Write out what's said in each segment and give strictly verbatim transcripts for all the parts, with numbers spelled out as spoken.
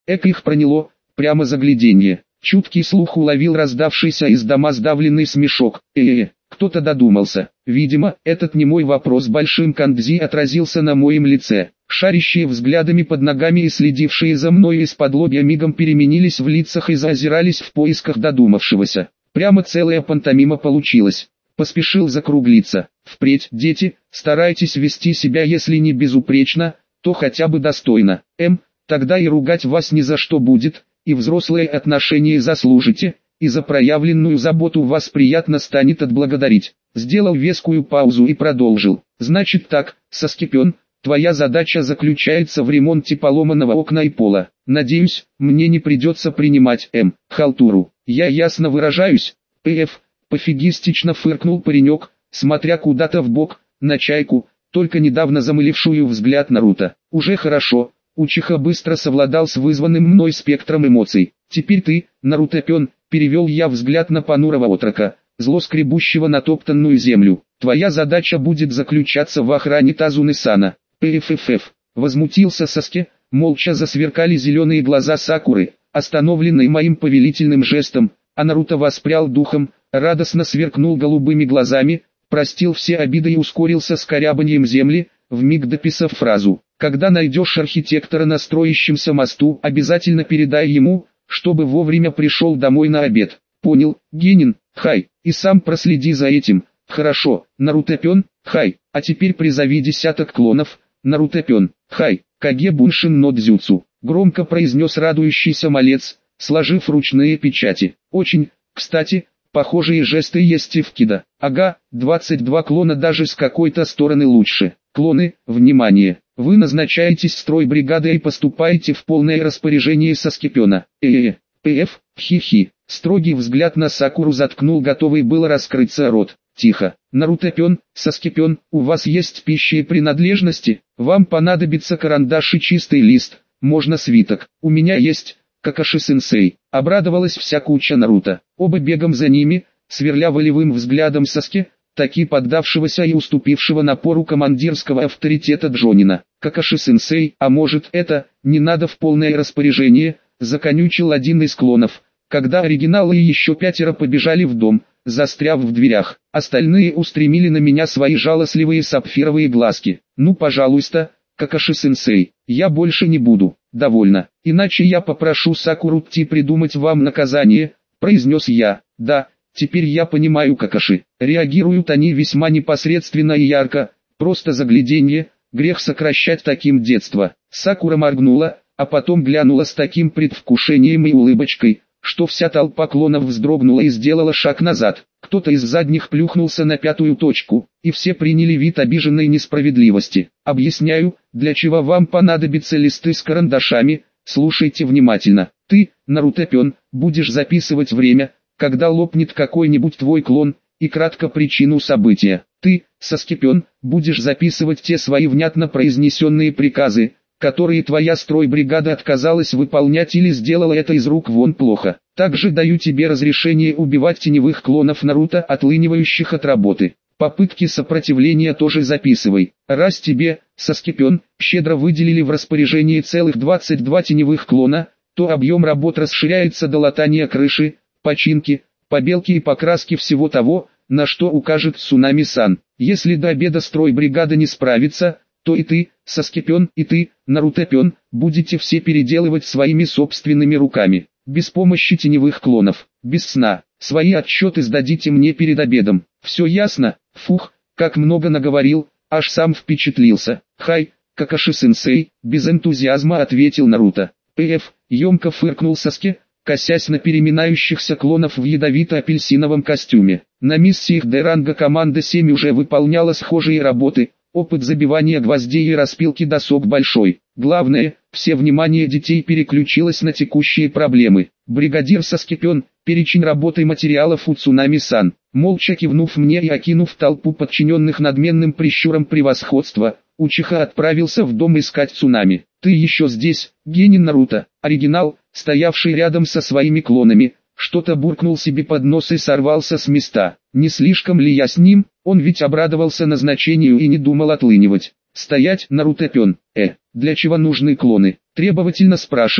Эк их проняло, прямо загляденье. Чуткий слух уловил раздавшийся из дома сдавленный смешок. Э-э-э, кто-то додумался. Видимо, этот немой вопрос большим кандзи отразился на моем лице. Шарящие взглядами под ногами и следившие за мной из-под лобья мигом переменились в лицах и заозирались в поисках додумавшегося. Прямо целая пантомима получилась. Поспешил закруглиться. Впредь, дети, старайтесь вести себя если не безупречно, то хотя бы достойно. М, тогда и ругать вас ни за что будет, и взрослые отношения заслужите, и за проявленную заботу вас приятно станет отблагодарить. Сделал вескую паузу и продолжил. Значит так, Соскипен, твоя задача заключается в ремонте поломанного окна и пола. Надеюсь, мне не придется принимать М. халтуру. Я ясно выражаюсь. П.Ф. Пофигистично фыркнул паренек, смотря куда-то в бок, на чайку, только недавно замылившую взгляд Наруто. Уже хорошо. Учиха быстро совладал с вызванным мной спектром эмоций. Теперь ты, Нарутопен, перевел я взгляд на понурого отрока, зло скребущего натоптанную землю. Твоя задача будет заключаться в охране Тазуны-сана. Пффф. Возмутился Саске, молча засверкали зеленые глаза Сакуры, остановленные моим повелительным жестом, а Наруто воспрял духом, радостно сверкнул голубыми глазами, простил все обиды и ускорился с корябаньем земли, вмиг дописав фразу. Когда найдешь архитектора на строящемся мосту, обязательно передай ему, чтобы вовремя пришел домой на обед. Понял, Генин, хай, и сам проследи за этим. Хорошо, Нарутопен, хай, а теперь призови десяток клонов, Нарутопен, хай, Каге Буншин но Дзюцу, громко произнес радующийся малец, сложив ручные печати. Очень, кстати, похожие жесты есть и в Кида. Ага, двадцать два клона даже с какой-то стороны лучше. Клоны, внимание! Вы назначаетесь стройбригадой и поступаете в полное распоряжение Соскипена. Э-э-э, П.Ф., хи-хи. Строгий взгляд на Сакуру заткнул готовый было раскрыться рот. Тихо. Нарутопен, Соскипен, у вас есть пища и принадлежности? Вам понадобится карандаш и чистый лист, можно свиток. У меня есть, Какаши-сенсей. Обрадовалась вся куча Наруто. Оба бегом за ними, сверля волевым взглядом Саске, таки поддавшегося и уступившего напору командирского авторитета Джонина. Какаши-сенсей, а может это, не надо в полное распоряжение, законючил один из клонов, когда оригиналы и еще пятеро побежали в дом, застряв в дверях. Остальные устремили на меня свои жалостливые сапфировые глазки. Ну пожалуйста, Какаши-сенсей, я больше не буду, довольно, иначе я попрошу Сакуру-Ти придумать вам наказание, произнес я. Да, теперь я понимаю Какаши. Реагируют они весьма непосредственно и ярко, просто загляденье, грех сокращать таким детство. Сакура моргнула, а потом глянула с таким предвкушением и улыбочкой, что вся толпа клонов вздрогнула и сделала шаг назад. Кто-то из задних плюхнулся на пятую точку, и все приняли вид обиженной несправедливости. Объясняю, для чего вам понадобятся листы с карандашами, слушайте внимательно. Ты, Нарутопен, будешь записывать время, когда лопнет какой-нибудь твой клон, и кратко причину события. Ты, Соскипен, будешь записывать те свои внятно произнесенные приказы, которые твоя стройбригада отказалась выполнять или сделала это из рук вон плохо. Также даю тебе разрешение убивать теневых клонов Наруто, отлынивающих от работы. Попытки сопротивления тоже записывай. Раз тебе, Соскипен, щедро выделили в распоряжении целых двадцать два теневых клона, то объем работ расширяется до латания крыши, починки, побелки и покраски всего того, на что укажет Цунами-сан. Если до обеда стройбригада не справится, то и ты, Соскипен, и ты, Нарутопен, будете все переделывать своими собственными руками, без помощи теневых клонов, без сна. Свои отчеты сдадите мне перед обедом. Все ясно? Фух, как много наговорил, аж сам впечатлился. Хай, Какаши-сенсей, без энтузиазма ответил Наруто. П.Ф. емко фыркнул Саске, косясь на переминающихся клонов в ядовито-апельсиновом костюме. На миссиях Д-ранга команда семь уже выполняла схожие работы. Опыт забивания гвоздей и распилки досок большой. Главное, все внимание детей переключилось на текущие проблемы. Бригадир Соскипен, перечень работы материалов у Цунами-сан. Молча кивнув мне и окинув толпу подчиненных надменным прищуром превосходства, Учиха отправился в дом искать Цунами. Ты еще здесь, Генин Наруто. Оригинал, стоявший рядом со своими клонами, что-то буркнул себе под нос и сорвался с места. Не слишком ли я с ним? Он ведь обрадовался назначению и не думал отлынивать. Стоять, Нарутопен. Э, для чего нужны клоны? Требовательно спрашиваю,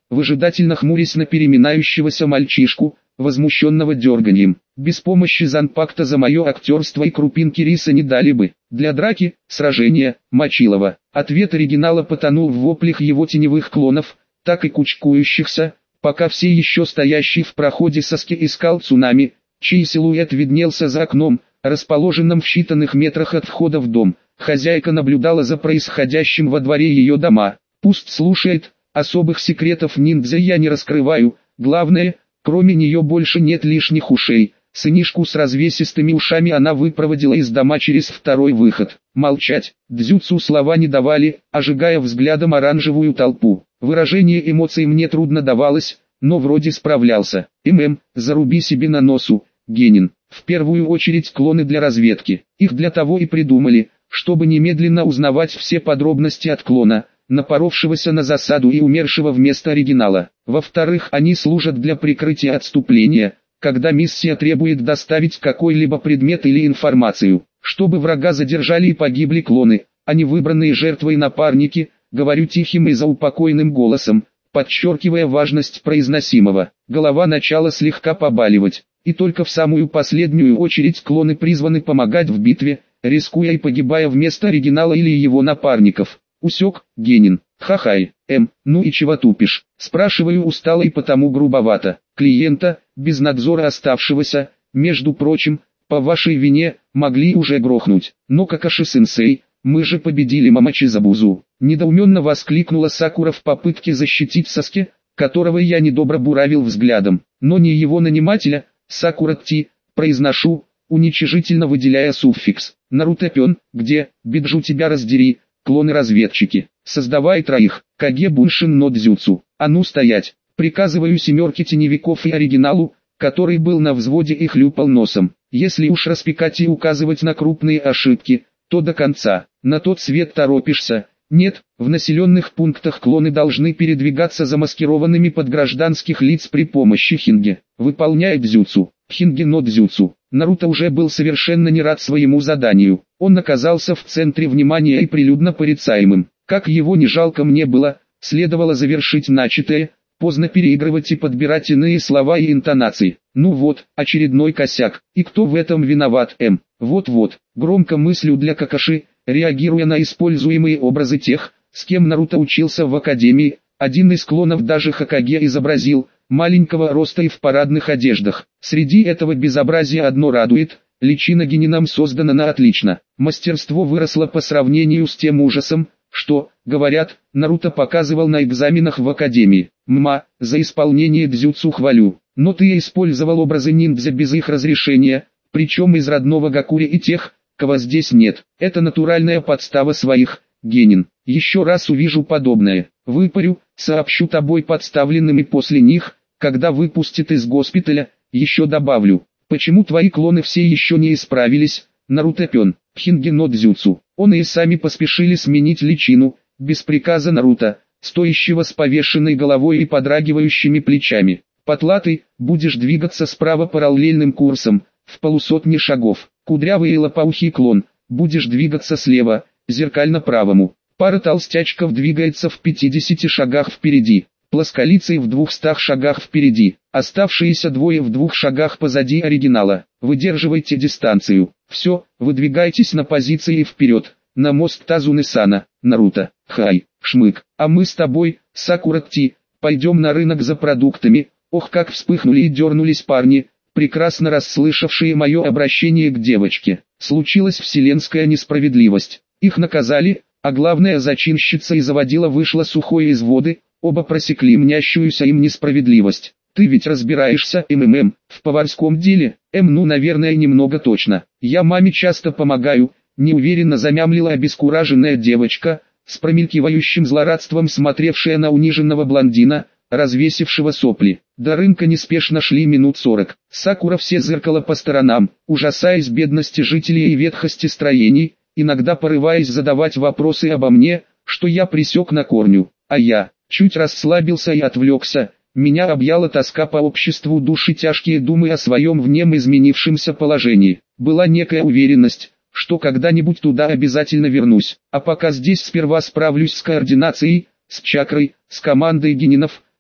выжидательно хмурясь на переминающегося мальчишку, возмущенного дерганием. Без помощи Занпакта за мое актерство и крупинки риса не дали бы. Для драки, сражения, Мочилова. Ответ оригинала потонул в воплях его теневых клонов, так и кучкующихся, пока все еще стоящий в проходе Саски искал цунами, чей силуэт виднелся за окном, расположенным в считанных метрах от входа в дом. Хозяйка наблюдала за происходящим во дворе ее дома. Пусть слушает, особых секретов ниндзя я не раскрываю, главное, кроме нее больше нет лишних ушей. Сынишку с развесистыми ушами она выпроводила из дома через второй выход. Молчать, дзюцу слова не давали, ожигая взглядом оранжевую толпу. Выражение эмоций мне трудно давалось, но вроде справлялся. ММ, заруби себе на носу, Генин. В первую очередь клоны для разведки. Их для того и придумали, чтобы немедленно узнавать все подробности от клона, напоровшегося на засаду и умершего вместо оригинала. Во-вторых, они служат для прикрытия отступления, когда миссия требует доставить какой-либо предмет или информацию. Чтобы врага задержали и погибли клоны, а не выбранные жертвой напарники, говорю тихим и заупокойным голосом, подчеркивая важность произносимого. Голова начала слегка побаливать, и только в самую последнюю очередь клоны призваны помогать в битве, рискуя и погибая вместо оригинала или его напарников. Усек, Генин. Хахай, М, ну и чего тупишь? Спрашиваю устало и потому грубовато. Клиента, без надзора оставшегося, между прочим, по вашей вине, могли уже грохнуть. Но Какаши-сенсей, мы же победили Мамачизабузу. Недоуменно воскликнула Сакура в попытке защитить Саске, которого я недобро буравил взглядом. Но не его нанимателя, Сакура-ти, произношу, уничижительно выделяя суффикс. Нарутопен, где, биджу тебя раздери, клоны-разведчики. Создавай троих, Каге Буншин но дзюцу. А ну стоять, приказываю семерке теневиков и оригиналу, который был на взводе и хлюпал носом. Если уж распекать и указывать на крупные ошибки, то до конца. На тот свет торопишься. Нет, в населенных пунктах клоны должны передвигаться замаскированными под гражданских лиц при помощи хинге. Выполняя дзюцу, хинге но дзюцу. Наруто уже был совершенно не рад своему заданию. Он оказался в центре внимания и прилюдно порицаемым. Как его не жалко мне было, следовало завершить начатое, поздно переигрывать и подбирать иные слова и интонации. Ну вот, очередной косяк. И кто в этом виноват, М? Вот-вот, громко мыслю для Какаши, реагируя на используемые образы тех, с кем Наруто учился в академии. Один из клонов даже Хокаге изобразил, маленького роста и в парадных одеждах. Среди этого безобразия одно радует, личина Генином создана на отлично. Мастерство выросло по сравнению с тем ужасом, что, говорят, Наруто показывал на экзаменах в академии. Мма, за исполнение дзюцу хвалю. Но ты использовал образы ниндзя без их разрешения, причем из родного Гакури и тех, кого здесь нет. Это натуральная подстава своих, Генин. Еще раз увижу подобное, выпарю, сообщу тобой подставленным и после них, когда выпустят из госпиталя, еще добавлю. Почему твои клоны все еще не исправились, Нарутопен, хинге но дзюцу? Он и сами поспешили сменить личину, без приказа Наруто, стоящего с повешенной головой и подрагивающими плечами. Потлатый, будешь двигаться справа параллельным курсом, в полусотни шагов. Кудрявый и лопоухий клон, будешь двигаться слева, зеркально правому. Пара толстячков двигается в пятидесяти шагах впереди, плосколицый в двухстах шагах впереди, оставшиеся двое в двух шагах позади оригинала. Выдерживайте дистанцию. Все, выдвигайтесь на позиции вперед, на мост Тазуны-сана, Наруто. Хай, шмык, а мы с тобой, Сакура-ти, пойдем на рынок за продуктами. Ох, как вспыхнули и дернулись парни, прекрасно расслышавшие мое обращение к девочке. Случилась вселенская несправедливость. Их наказали, а главная зачинщица и заводила вышла сухой из воды, оба просекли мнящуюся им несправедливость. Ты ведь разбираешься, МММ, в поварском деле? М, ну наверное немного точно. Я маме часто помогаю, неуверенно замямлила обескураженная девочка, с промелькивающим злорадством смотревшая на униженного блондина, развесившего сопли. До рынка неспешно шли минут сорок. Сакура все зыркала по сторонам, ужасаясь бедности жителей и ветхости строений, иногда порываясь задавать вопросы обо мне, что я пресек на корню. А я, чуть расслабился и отвлекся, меня объяла тоска по обществу души, тяжкие думы о своем в нем изменившемся положении. Была некая уверенность, что когда-нибудь туда обязательно вернусь, а пока здесь сперва справлюсь с координацией, с чакрой, с командой генинов,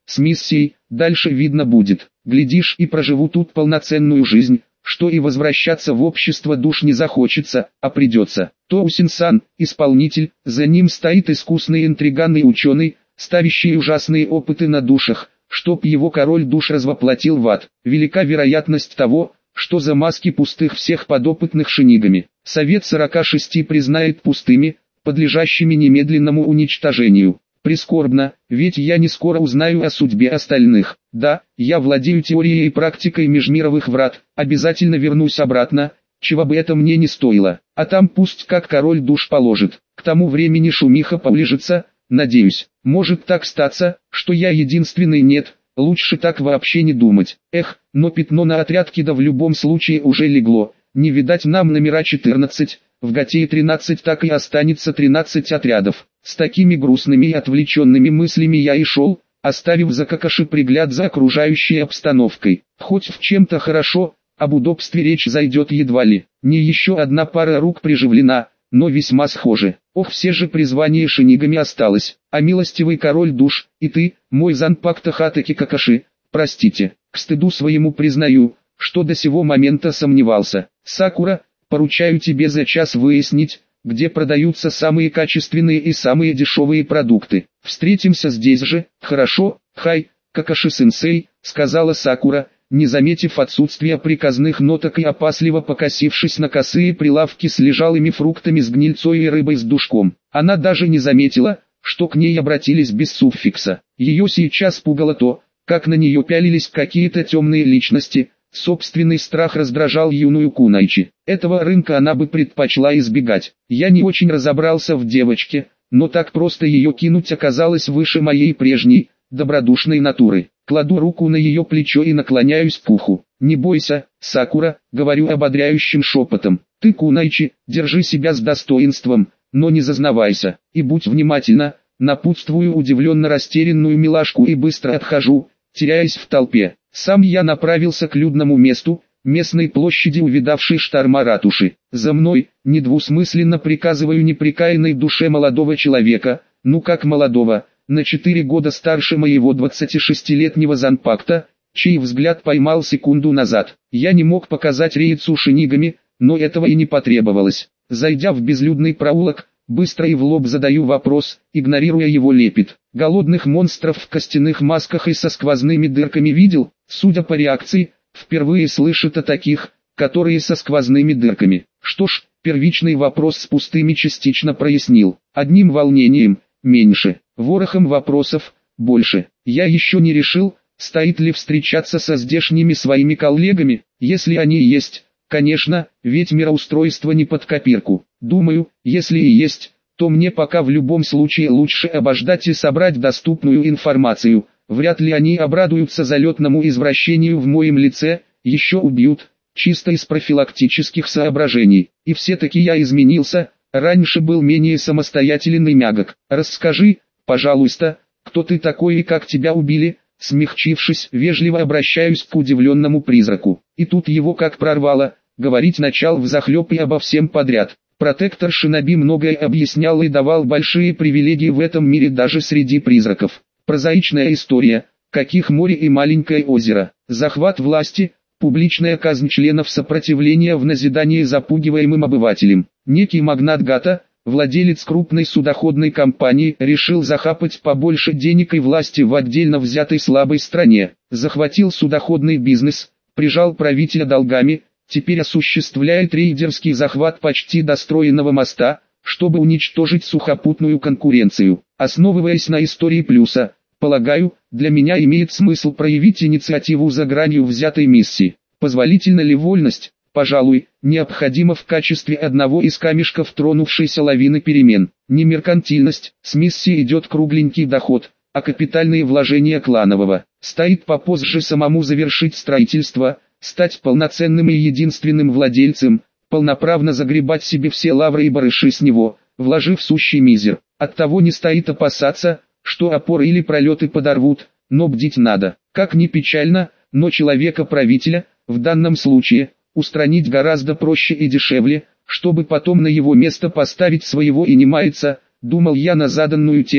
с миссией, дальше видно будет. Глядишь, и проживу тут полноценную жизнь, что и возвращаться в общество душ не захочется, а придется. Тоусин-сан, исполнитель, за ним стоит искусный интриган и ученый, ставящий ужасные опыты на душах, чтоб его король душ развоплотил в ад. Велика вероятность того, что за маски пустых всех подопытных шинигами. Совет сорока шести признает пустыми, подлежащими немедленному уничтожению. Прискорбно, ведь я не скоро узнаю о судьбе остальных. Да, я владею теорией и практикой межмировых врат, обязательно вернусь обратно, чего бы это мне не стоило. А там пусть как король душ положит. К тому времени шумиха полежится, надеюсь. Может так статься, что я единственный нет, лучше так вообще не думать. Эх, но пятно на отряд Кида в любом случае уже легло. Не видать нам номера четырнадцать, в Готее тринадцать, так и останется тринадцать отрядов. С такими грустными и отвлеченными мыслями я и шел, оставив за Какаши пригляд за окружающей обстановкой. Хоть в чем-то хорошо, об удобстве речь зайдет едва ли. Не еще одна пара рук приживлена, но весьма схожи. Ох, все же призвание шинигами осталось. А милостивый король душ, и ты, мой Занпакта Хатаки Какаши, простите, к стыду своему признаю, что до сего момента сомневался. Сакура, поручаю тебе за час выяснить, где продаются самые качественные и самые дешевые продукты. Встретимся здесь же, хорошо, хай, Какаши-сенсей, сказала Сакура, не заметив отсутствия приказных ноток и опасливо покосившись на косые прилавки с лежалыми фруктами с гнильцой и рыбой с душком. Она даже не заметила, что к ней обратились без суффикса. Ее сейчас пугало то, как на нее пялились какие-то темные личности. Собственный страх раздражал юную Кунайчи. Этого рынка она бы предпочла избегать. Я не очень разобрался в девочке, но так просто ее кинуть оказалось выше моей прежней, добродушной натуры. Кладу руку на ее плечо и наклоняюсь к уху. «Не бойся, Сакура», — говорю ободряющим шепотом. «Ты, Кунайчи, держи себя с достоинством, но не зазнавайся, и будь внимательна», напутствую удивленно растерянную милашку и быстро отхожу, теряясь в толпе. Сам я направился к людному месту, местной площади увидавшей шторма ратуши. За мной, недвусмысленно приказываю непрекаянной душе молодого человека, ну как молодого, на четыре года старше моего двадцатишестилетнего Занпакта, чей взгляд поймал секунду назад. Я не мог показать Рейцу шинигами, но этого и не потребовалось. Зайдя в безлюдный проулок, быстро и в лоб задаю вопрос, игнорируя его лепет. Голодных монстров в костяных масках и со сквозными дырками видел? Судя по реакции, впервые слышит о таких, которые со сквозными дырками. Что ж, первичный вопрос с пустыми частично прояснил. Одним волнением, меньше. Ворохом вопросов, больше. Я еще не решил, стоит ли встречаться со здешними своими коллегами, если они есть. Конечно, ведь мироустройство не под копирку. Думаю, если и есть, то мне пока в любом случае лучше обождать и собрать доступную информацию. Вряд ли они обрадуются залетному извращению в моем лице, еще убьют, чисто из профилактических соображений. И все-таки я изменился, раньше был менее самостоятелен и мягок. Расскажи, пожалуйста, кто ты такой и как тебя убили? Смягчившись, вежливо обращаюсь к удивленному призраку. И тут его как прорвало, говорить начал взахлеб и обо всем подряд. Протектор Шиноби многое объяснял и давал большие привилегии в этом мире даже среди призраков. Прозаичная история, каких море и маленькое озеро, захват власти, публичная казнь членов сопротивления в назидание запугиваемым обывателям. Некий магнат Гата, владелец крупной судоходной компании, решил захапать побольше денег и власти в отдельно взятой слабой стране. Захватил судоходный бизнес, прижал правителя долгами, теперь осуществляет рейдерский захват почти достроенного моста, чтобы уничтожить сухопутную конкуренцию. Основываясь на истории Плюса, полагаю, для меня имеет смысл проявить инициативу за гранью взятой миссии. Позволительна ли вольность? Пожалуй, необходимо в качестве одного из камешков тронувшейся лавины перемен. Не меркантильность, с миссии идет кругленький доход, а капитальные вложения кланового. Стоит попозже самому завершить строительство, стать полноценным и единственным владельцем, полноправно загребать себе все лавры и барыши с него, вложив сущий мизер. Оттого не стоит опасаться, что опоры или пролеты подорвут, но бдить надо. Как ни печально, но человека-правителя, в данном случае, устранить гораздо проще и дешевле, чтобы потом на его место поставить своего и не маяться, думал я на заданную тему,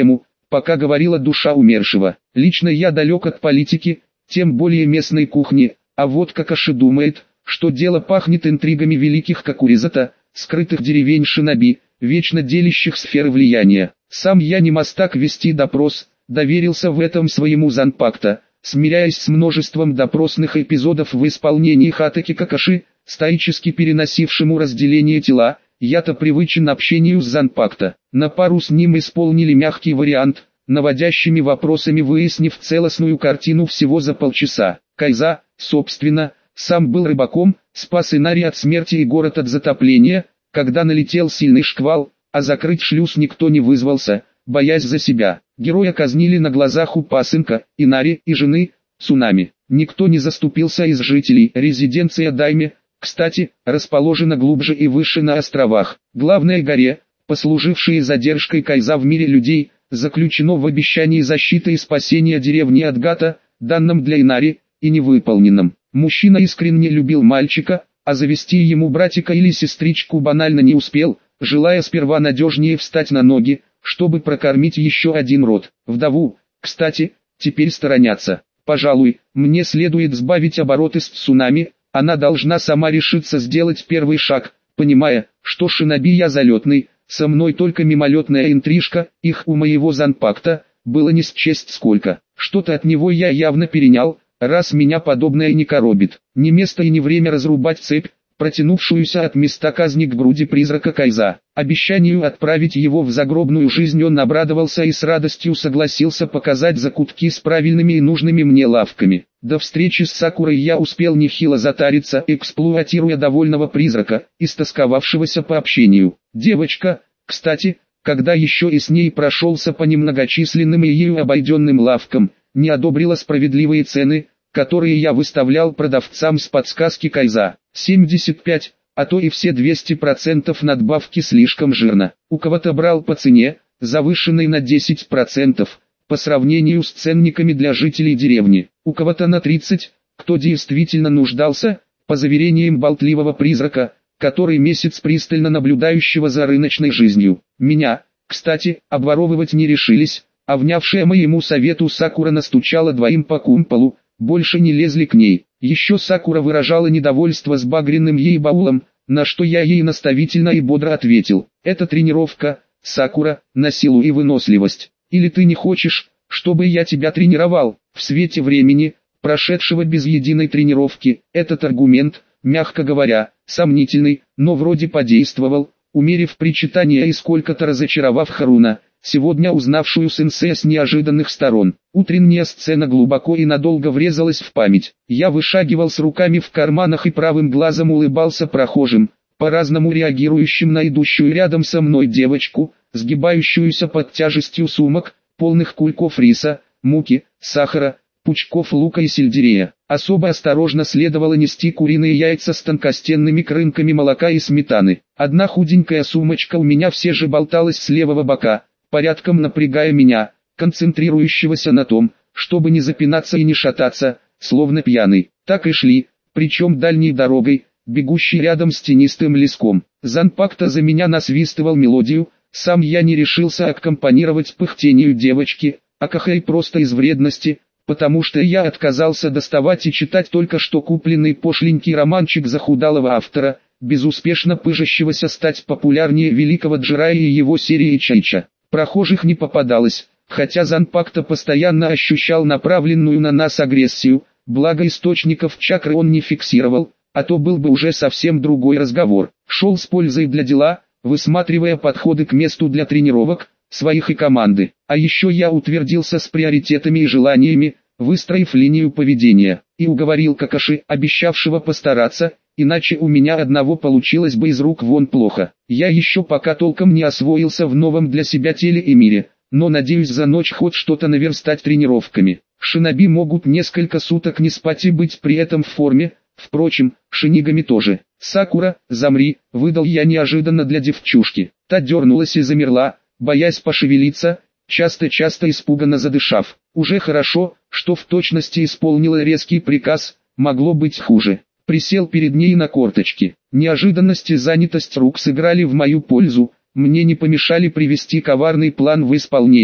пока говорила душа умершего. Лично я далек от политики, тем более местной кухни, а вот Какаши думает, что дело пахнет интригами великих Какуризата, скрытых деревень шиноби, вечно делящих сферы влияния. Сам я не мастак вести допрос, доверился в этом своему Занпакта, смиряясь с множеством допросных эпизодов в исполнении Хатаки Какаши, стоически переносившему разделение тела. Я-то привычен общению с Занпакта. На пару с ним исполнили мягкий вариант, наводящими вопросами выяснив целостную картину всего за полчаса. Кайза, собственно, сам был рыбаком, спас Инари от смерти и город от затопления, когда налетел сильный шквал, а закрыть шлюз никто не вызвался, боясь за себя. Героя казнили на глазах у пасынка, Инари и жены, Цунами. Никто не заступился из жителей. Резиденция Дайме, кстати, расположена глубже и выше на островах. Главной горе, послужившей задержкой Кайза в мире людей, заключено в обещании защиты и спасения деревни от Гата, данном для Инари, и невыполненном. Мужчина искренне любил мальчика, а завести ему братика или сестричку банально не успел, желая сперва надежнее встать на ноги, чтобы прокормить еще один род. Вдову, кстати, теперь сторонятся. Пожалуй, мне следует сбавить обороты с Цунами. Она должна сама решиться сделать первый шаг, понимая, что шиноби я залетный, со мной только мимолетная интрижка, их у моего Занпакта было не счесть сколько. Что-то от него я явно перенял, раз меня подобное не коробит. Не место и не время разрубать цепь, протянувшуюся от места казни к груди призрака Кайза. Обещанию отправить его в загробную жизнь он обрадовался и с радостью согласился показать закутки с правильными и нужными мне лавками. До встречи с Сакурой я успел нехило затариться, эксплуатируя довольного призрака, истосковавшегося по общению. Девочка, кстати, когда еще и с ней прошелся по немногочисленным и ею обойденным лавкам, не одобрила справедливые цены, которые я выставлял продавцам с подсказки Кайза. семьдесят пять, а то и все двести процентов надбавки слишком жирно. У кого-то брал по цене, завышенной на десять процентов, по сравнению с ценниками для жителей деревни. У кого-то на тридцать, кто действительно нуждался, по заверениям болтливого призрака, который месяц пристально наблюдающего за рыночной жизнью. Меня, кстати, обворовывать не решились, а внявшая моему совету Сакура настучала двоим по кумполу, больше не лезли к ней. Еще Сакура выражала недовольство с багряным ей баулом, на что я ей наставительно и бодро ответил: это тренировка, Сакура, на силу и выносливость. Или ты не хочешь, чтобы я тебя тренировал? В свете времени, прошедшего без единой тренировки, этот аргумент, мягко говоря, сомнительный, но вроде подействовал, умерив причитания и сколько-то разочаровав Харуна, сегодня узнавшую сенсея с неожиданных сторон. Утренняя сцена глубоко и надолго врезалась в память. Я вышагивал с руками в карманах и правым глазом улыбался прохожим, по-разному реагирующим на идущую рядом со мной девочку, сгибающуюся под тяжестью сумок, полных кульков риса, муки, сахара, пучков лука и сельдерея. Особо осторожно следовало нести куриные яйца с тонкостенными крынками молока и сметаны. Одна худенькая сумочка у меня все же болталась с левого бока, порядком напрягая меня, концентрирующегося на том, чтобы не запинаться и не шататься, словно пьяный. Так и шли, причем дальней дорогой, бегущей рядом с тенистым леском. Занпакта за меня насвистывал мелодию, сам я не решился аккомпанировать пыхтению девочки, а Кахэй просто из вредности, потому что я отказался доставать и читать только что купленный пошленький романчик захудалого автора, безуспешно пыжащегося стать популярнее великого Джирая и его серии Чайча. Прохожих не попадалось, хотя Занпакта постоянно ощущал направленную на нас агрессию, благо источников чакры он не фиксировал, а то был бы уже совсем другой разговор. Шел с пользой для дела, высматривая подходы к месту для тренировок, своих и команды. А еще я утвердился с приоритетами и желаниями, выстроив линию поведения, и уговорил Какаши, обещавшего постараться, иначе у меня одного получилось бы из рук вон плохо. Я еще пока толком не освоился в новом для себя теле и мире, но надеюсь за ночь хоть что-то наверстать тренировками. Шиноби могут несколько суток не спать и быть при этом в форме, впрочем, шинигами тоже. «Сакура, замри», — выдал я неожиданно для девчушки. Та дернулась и замерла, боясь пошевелиться, часто-часто испуганно задышав. Уже хорошо, что в точности исполнила резкий приказ, могло быть хуже. Присел перед ней на корточки. Неожиданность и занятость рук сыграли в мою пользу, мне не помешали привести коварный план в исполнение.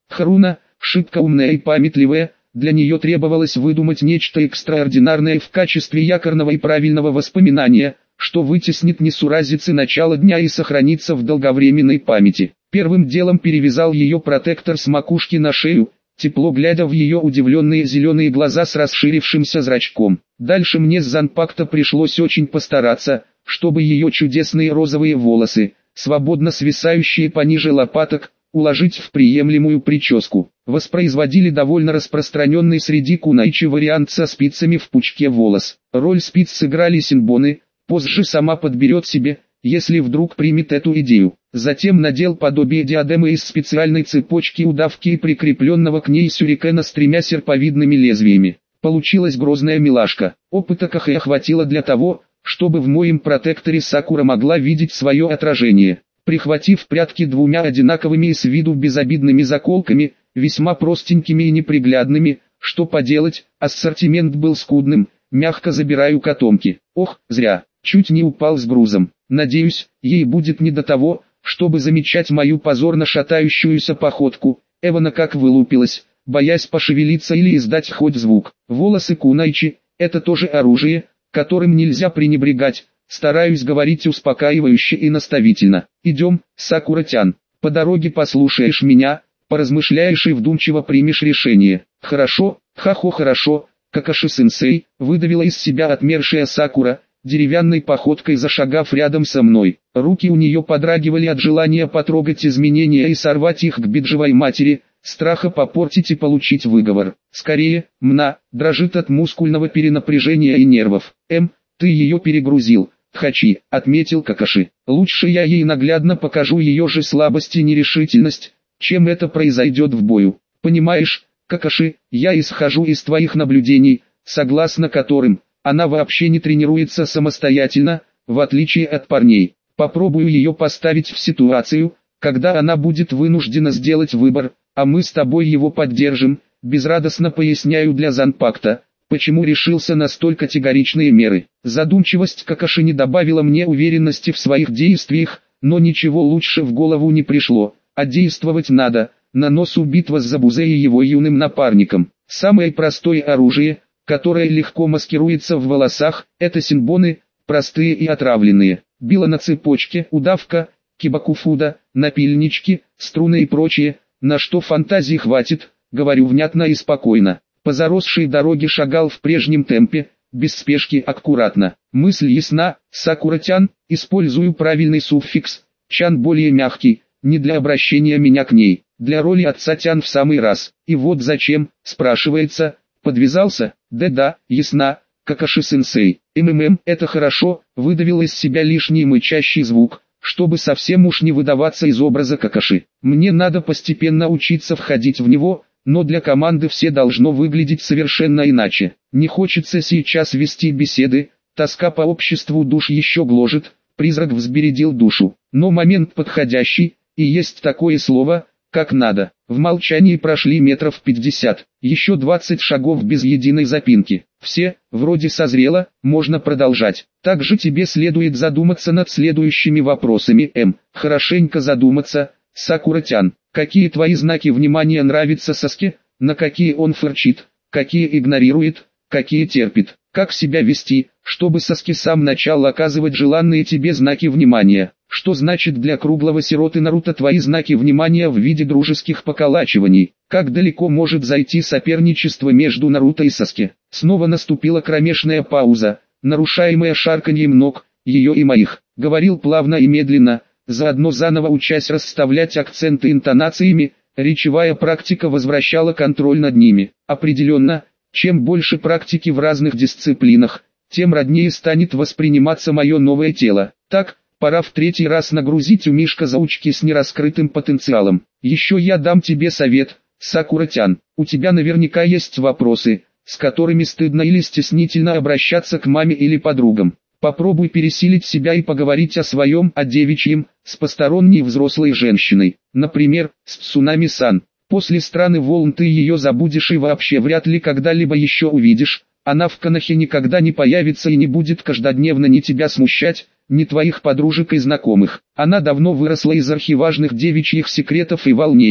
Харуна, шибко умная и памятливая, для нее требовалось выдумать нечто экстраординарное в качестве якорного и правильного воспоминания, что вытеснит несуразицы начала дня и сохранится в долговременной памяти. Первым делом перевязал ее протектор с макушки на шею, тепло глядя в ее удивленные зеленые глаза с расширившимся зрачком. Дальше мне с Занпакта пришлось очень постараться, чтобы ее чудесные розовые волосы, свободно свисающие пониже лопаток, уложить в приемлемую прическу. Воспроизводили довольно распространенный среди кунайчи вариант со спицами в пучке волос. Роль спиц сыграли синбоны, позже сама подберет себе, если вдруг примет эту идею. Затем надел подобие диадемы из специальной цепочки удавки и прикрепленного к ней сюрикена с тремя серповидными лезвиями. Получилась грозная милашка. Опыта Кахэ хватило для того, чтобы в моем протекторе Сакура могла видеть свое отражение. Прихватив прядки двумя одинаковыми и с виду безобидными заколками, весьма простенькими и неприглядными, что поделать, ассортимент был скудным, мягко забираю котомки. Ох, зря, чуть не упал с грузом. Надеюсь, ей будет не до того, чтобы замечать мою позорно шатающуюся походку. Эвана как вылупилась, боясь пошевелиться или издать хоть звук. Волосы кунайчи – это тоже оружие, которым нельзя пренебрегать. Стараюсь говорить успокаивающе и наставительно. Идем, Сакура-тян, по дороге послушаешь меня, поразмышляешь и вдумчиво примешь решение. Хорошо, ха-хо хорошо, Какаши-сенсей, выдавила из себя отмершая Сакура, деревянной походкой зашагав рядом со мной. Руки у нее подрагивали от желания потрогать изменения и сорвать их к биджевой матери, страха попортить и получить выговор. Скорее, мна, дрожит от мускульного перенапряжения и нервов. Эм, ты ее перегрузил. Хачи, отметил Какаши. Лучше я ей наглядно покажу ее же слабость и нерешительность, чем это произойдет в бою. Понимаешь, Какаши, я исхожу из твоих наблюдений, согласно которым, она вообще не тренируется самостоятельно, в отличие от парней. Попробую ее поставить в ситуацию, когда она будет вынуждена сделать выбор, а мы с тобой его поддержим. Безрадостно поясняю для Занпакта, почему решился на столь категоричные меры. Задумчивость Какаши не добавила мне уверенности в своих действиях, но ничего лучше в голову не пришло, а действовать надо. На носу битва с Забузе и его юным напарником. Самое простое оружие, которое легко маскируется в волосах, это синбоны, простые и отравленные. Била на цепочке, удавка, кибакуфуда, напильнички, струны и прочее, на что фантазии хватит, говорю внятно и спокойно. По заросшей дороге шагал в прежнем темпе, без спешки, аккуратно. Мысль ясна, Сакура-тян, использую правильный суффикс, чан более мягкий, не для обращения меня к ней, для роли отца-тян в самый раз. И вот зачем, спрашивается, подвязался? Да-да, ясна, Какаши-сенсей. МММ, это хорошо, выдавил из себя лишний мычащий звук, чтобы совсем уж не выдаваться из образа Какаши. Мне надо постепенно учиться входить в него, но для команды все должно выглядеть совершенно иначе. Не хочется сейчас вести беседы, тоска по обществу душ еще гложет, призрак взбередил душу. Но момент подходящий, и есть такое слово, как надо. В молчании прошли метров пятьдесят, еще двадцать шагов без единой запинки. Все, вроде созрело, можно продолжать. Также тебе следует задуматься над следующими вопросами. М. Хорошенько задуматься, Сакура-тян. Какие твои знаки внимания нравятся Саске, на какие он фырчит, какие игнорирует, какие терпит. Как себя вести, чтобы Саске сам начал оказывать желанные тебе знаки внимания. Что значит для круглого сироты Наруто твои знаки внимания в виде дружеских поколачиваний? Как далеко может зайти соперничество между Наруто и Саске? Снова наступила кромешная пауза, нарушаемая шарканьем ног, ее и моих. Говорил плавно и медленно, заодно заново учась расставлять акценты интонациями, речевая практика возвращала контроль над ними. Определенно, чем больше практики в разных дисциплинах, тем роднее станет восприниматься мое новое тело. Так, пора в третий раз нагрузить у Мишка заучки с нераскрытым потенциалом. Еще я дам тебе совет, Сакура-тян. У тебя наверняка есть вопросы, с которыми стыдно или стеснительно обращаться к маме или подругам. Попробуй пересилить себя и поговорить о своем, о девичьем, с посторонней взрослой женщиной. Например, с Цунами-сан. После страны волн ты ее забудешь и вообще вряд ли когда-либо еще увидишь. Она в Конохе никогда не появится и не будет каждодневно ни тебя смущать, ни твоих подружек и знакомых. Она давно выросла из архиважных девичьих секретов и волнений,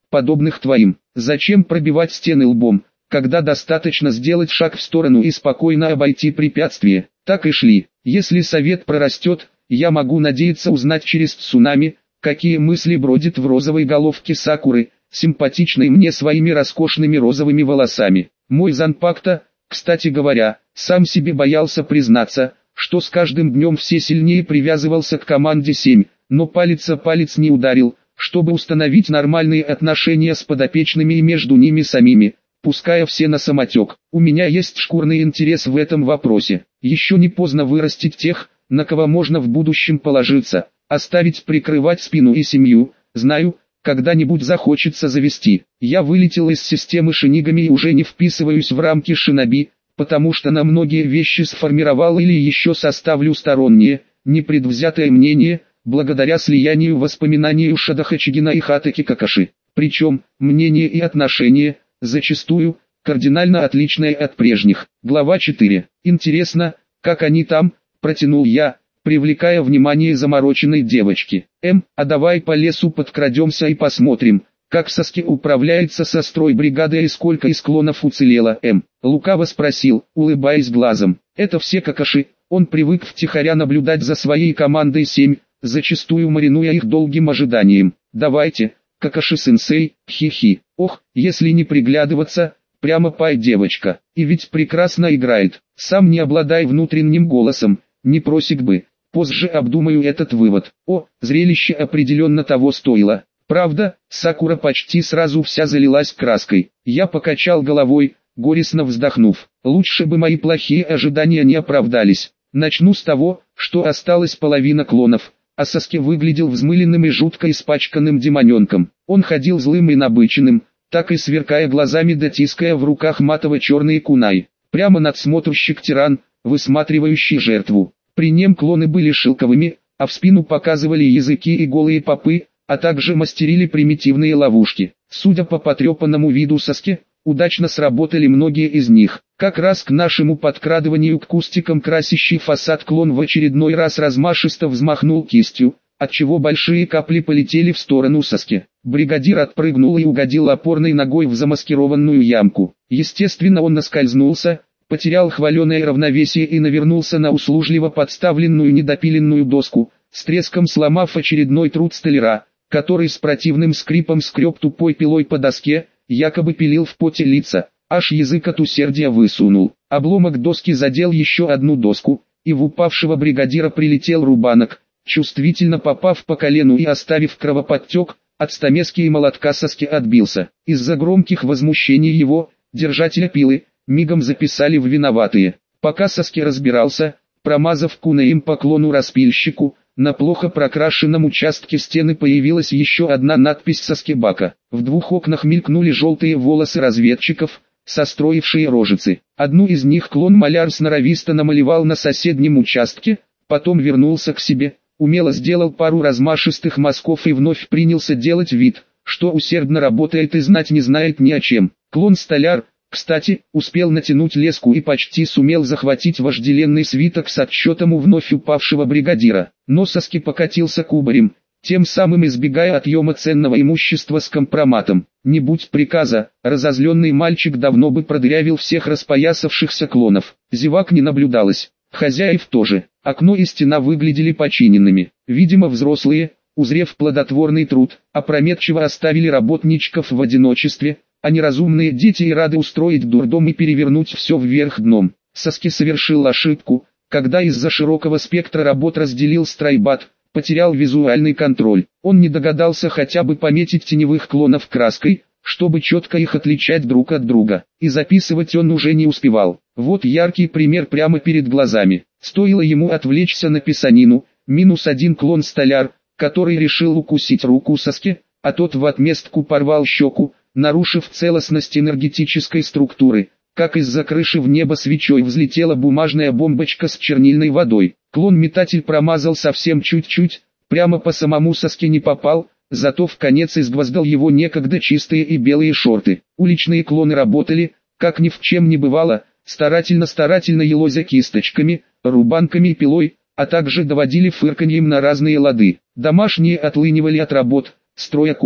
подобных твоим. Зачем пробивать стены лбом, когда достаточно сделать шаг в сторону и спокойно обойти препятствие? Так и шли. Если совет прорастет, я могу надеяться узнать через цунами, какие мысли бродят в розовой головке Сакуры, симпатичной мне своими роскошными розовыми волосами. Мой Занпакто, кстати говоря, сам себе боялся признаться, что с каждым днем все сильнее привязывался к команде семь, но палец о палец не ударил, чтобы установить нормальные отношения с подопечными и между ними самими, пуская все на самотек. У меня есть шкурный интерес в этом вопросе. Еще не поздно вырастить тех, на кого можно в будущем положиться, оставить прикрывать спину и семью. Знаю, когда-нибудь захочется завести. Я вылетел из системы шинигами и уже не вписываюсь в рамки шиноби, потому что на многие вещи сформировал или еще составлю стороннее, непредвзятое мнение, благодаря слиянию воспоминаний Ушида Хачигина и Хатаки Какаши. Причем, мнение и отношение, зачастую, кардинально отличное от прежних. Глава четыре. Интересно, как они там, протянул я, привлекая внимание замороченной девочки. Эм, а давай по лесу подкрадемся и посмотрим, как Саски управляется со стройбригадой и сколько из клонов уцелело. Эм, лукаво спросил, улыбаясь глазом. Это все Какаши, он привык втихаря наблюдать за своей командой семь, зачастую маринуя их долгим ожиданием. Давайте, Какаши-сенсей, хи-хи. Ох, если не приглядываться, прямо пай девочка, и ведь прекрасно играет. Сам не обладай внутренним голосом, не просик бы. Позже обдумаю этот вывод. О, зрелище определенно того стоило. Правда, Сакура почти сразу вся залилась краской. Я покачал головой, горестно вздохнув. Лучше бы мои плохие ожидания не оправдались. Начну с того, что осталась половина клонов, а Саски выглядел взмыленным и жутко испачканным демоненком. Он ходил злым и набыченным, так и сверкая глазами да тиская в руках матово-черные кунай. Прямо надсмотрщик тиран, высматривающий жертву. При нем клоны были шелковыми, а в спину показывали языки и голые попы, а также мастерили примитивные ловушки. Судя по потрепанному виду Саски, удачно сработали многие из них. Как раз к нашему подкрадыванию к кустикам красящий фасад клон в очередной раз размашисто взмахнул кистью, отчего большие капли полетели в сторону Саски. Бригадир отпрыгнул и угодил опорной ногой в замаскированную ямку. Естественно, он наскользнулся, потерял хваленое равновесие и навернулся на услужливо подставленную недопиленную доску, с треском сломав очередной труд столяра, который с противным скрипом скреб тупой пилой по доске, якобы пилил в поте лица, аж язык от усердия высунул. Обломок доски задел еще одну доску, и в упавшего бригадира прилетел рубанок, чувствительно попав по колену и оставив кровоподтек, от стамески и молотка Саски отбился. Из-за громких возмущений его, держателя пилы, мигом записали в виноватые. Пока Саски разбирался, промазав кунаим поклону распильщику, на плохо прокрашенном участке стены появилась еще одна надпись Саскибака. В двух окнах мелькнули желтые волосы разведчиков, состроившие рожицы. Одну из них клон-маляр сноровисто намалевал на соседнем участке, потом вернулся к себе, умело сделал пару размашистых мазков и вновь принялся делать вид, что усердно работает и знать не знает ни о чем. Клон-столяр, кстати, успел натянуть леску и почти сумел захватить вожделенный свиток с отчетом у вновь упавшего бригадира. Но Саски покатился кубарем, тем самым избегая отъема ценного имущества с компроматом. Не будь приказа, разозленный мальчик давно бы продырявил всех распоясавшихся клонов. Зевак не наблюдалось, хозяев тоже. Окно и стена выглядели починенными. Видимо, взрослые, узрев плодотворный труд, опрометчиво оставили работничков в одиночестве, а неразумные дети и рады устроить дурдом и перевернуть все вверх дном. Саски совершил ошибку, когда из-за широкого спектра работ разделил стройбат, потерял визуальный контроль. Он не догадался хотя бы пометить теневых клонов краской, чтобы четко их отличать друг от друга. И записывать он уже не успевал. Вот яркий пример прямо перед глазами. Стоило ему отвлечься на писанину, минус один клон-столяр, который решил укусить руку Саски, а тот в отместку порвал щеку, нарушив целостность энергетической структуры. Как из-за крыши в небо свечой взлетела бумажная бомбочка с чернильной водой. Клон-метатель промазал совсем чуть-чуть, прямо по самому Саске не попал, зато в конец изгвоздал его некогда чистые и белые шорты. Уличные клоны работали, как ни в чем не бывало, старательно-старательно елозя кисточками, рубанками и пилой, а также доводили фырканьем на разные лады. Домашние отлынивали от работ, строя козни.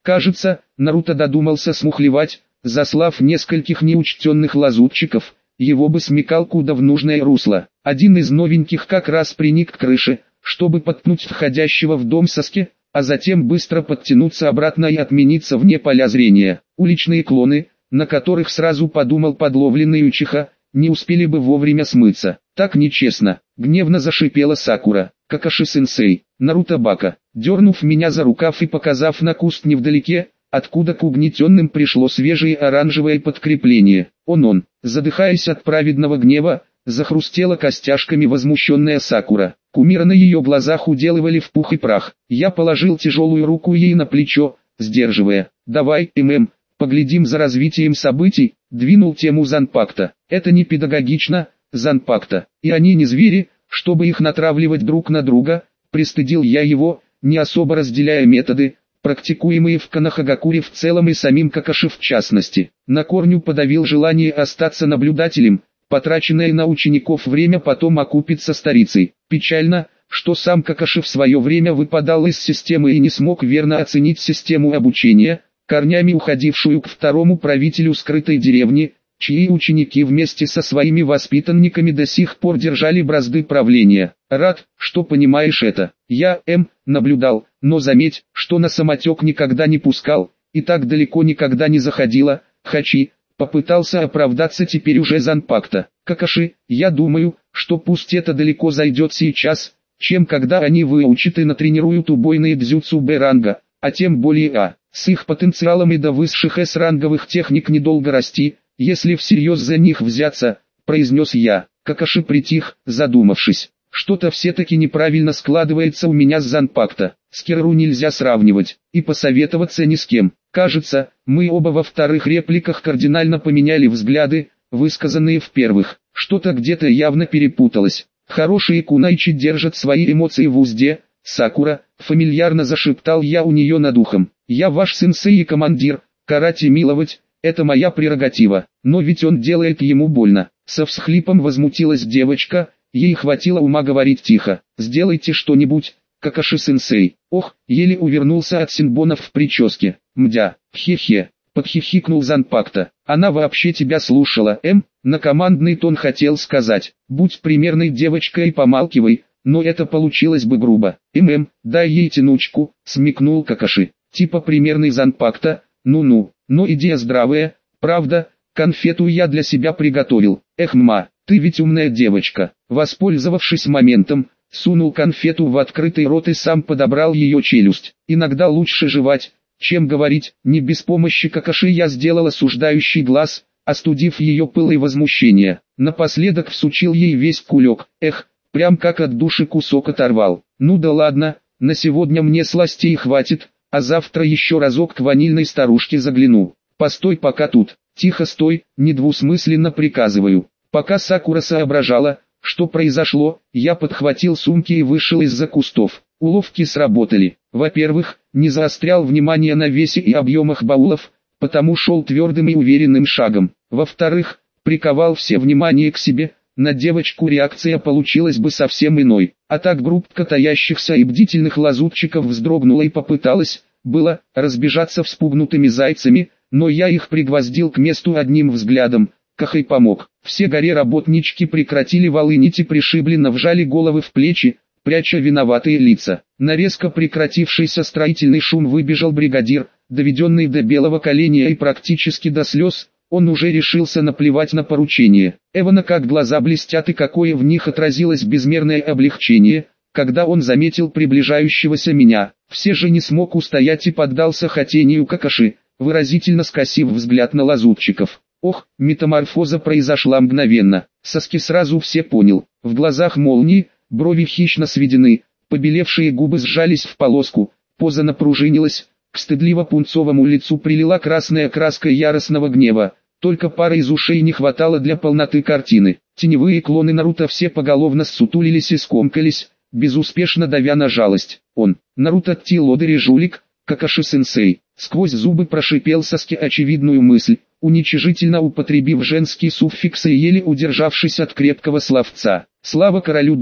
Кажется, Наруто додумался смухлевать, заслав нескольких неучтенных лазутчиков, его бы смекалку да в нужное русло. Один из новеньких как раз приник к крыше, чтобы подпнуть входящего в дом Саски, а затем быстро подтянуться обратно и отмениться вне поля зрения. Уличные клоны, на которых сразу подумал подловленный Учиха, не успели бы вовремя смыться. Так нечестно, гневно зашипела Сакура. Какаши-сенсей, Наруто-бака, дернув меня за рукав и показав на куст невдалеке, откуда к угнетенным пришло свежее оранжевое подкрепление. Он-он, задыхаясь от праведного гнева, захрустела костяшками возмущенная Сакура. Кумира на ее глазах уделывали в пух и прах. Я положил тяжелую руку ей на плечо, сдерживая. «Давай, ММ, поглядим за развитием событий», двинул тему Занпакта. «Это не педагогично, Занпакта, и они не звери, чтобы их натравливать друг на друга», пристыдил я его, не особо разделяя методы, практикуемые в Канахагакуре в целом и самим Какаши в частности. На корню подавил желание остаться наблюдателем, потраченное на учеников время потом окупится старицей. Печально, что сам Какаши в свое время выпадал из системы и не смог верно оценить систему обучения, корнями уходившую к второму правителю скрытой деревни, чьи ученики вместе со своими воспитанниками до сих пор держали бразды правления. Рад, что понимаешь это. Я, М, наблюдал, но заметь, что на самотек никогда не пускал, и так далеко никогда не заходила. Хачи, попытался оправдаться теперь уже Занпакта. Какаши, я думаю, что пусть это далеко зайдет сейчас, чем когда они выучат и натренируют убойные дзюцу Б-ранга, а тем более А. С их потенциалом и до высших С-ранговых техник недолго расти, если всерьез за них взяться, произнес я. Какаши притих, задумавшись. Что-то все-таки неправильно складывается у меня с Занпакта. С Кирору нельзя сравнивать, и посоветоваться ни с кем. Кажется, мы оба во вторых репликах кардинально поменяли взгляды, высказанные в первых. Что-то где-то явно перепуталось. Хорошие кунайчи держат свои эмоции в узде. Сакура, фамильярно зашептал я у нее над ухом. Я ваш сенсей и командир, карать и миловать. Это моя прерогатива, но ведь он делает ему больно. Со всхлипом возмутилась девочка, ей хватило ума говорить тихо. Сделайте что-нибудь, Какаши-сенсей. Ох, еле увернулся от синбонов в прическе. Мдя, хе-хе, подхихикнул Занпакта. Она вообще тебя слушала, М, на командный тон хотел сказать. Будь примерной девочкой и помалкивай, но это получилось бы грубо. ММ, дай ей тянучку, смекнул Какаши. Типа примерный Занпакта, ну-ну. Но идея здравая, правда, конфету я для себя приготовил. Эх, ма, ты ведь умная девочка. Воспользовавшись моментом, сунул конфету в открытый рот и сам подобрал ее челюсть. Иногда лучше жевать, чем говорить. Не без помощи Какаши я сделал осуждающий глаз, остудив ее пыл и возмущение. Напоследок всучил ей весь кулек. Эх, прям как от души кусок оторвал. Ну да ладно, на сегодня мне сластей хватит. А завтра еще разок к ванильной старушке загляну. Постой пока тут, тихо стой, недвусмысленно приказываю. Пока Сакура соображала, что произошло, я подхватил сумки и вышел из-за кустов. Уловки сработали. Во-первых, не заострял внимание на весе и объемах баулов, потому шел твердым и уверенным шагом. Во-вторых, приковал все внимание к себе. На девочку реакция получилась бы совсем иной. А так группка таящихся и бдительных лазутчиков вздрогнула и попыталась, было, разбежаться вспугнутыми зайцами, но я их пригвоздил к месту одним взглядом. Кахай помог. Все горе-работнички прекратили волынить и пришибленно вжали головы в плечи, пряча виноватые лица. На резко прекратившийся строительный шум выбежал бригадир, доведенный до белого коленя и практически до слез. Он уже решился наплевать на поручение. Эвана как глаза блестят и какое в них отразилось безмерное облегчение, когда он заметил приближающегося меня. Все же не смог устоять и поддался хотению Какаши, выразительно скосив взгляд на лазутчиков. Ох, метаморфоза произошла мгновенно. Саски сразу все понял. В глазах молнии, брови хищно сведены, побелевшие губы сжались в полоску, поза напружинилась, к стыдливо-пунцовому лицу прилила красная краска яростного гнева. Только пары из ушей не хватало для полноты картины. Теневые клоны Наруто все поголовно ссутулились и скомкались, безуспешно давя на жалость. Он, Наруто Ти лодырь жулик, Какаши-сенсей, сквозь зубы прошипел Саски очевидную мысль, уничижительно употребив женский суффикс и еле удержавшись от крепкого словца. Слава королю душ,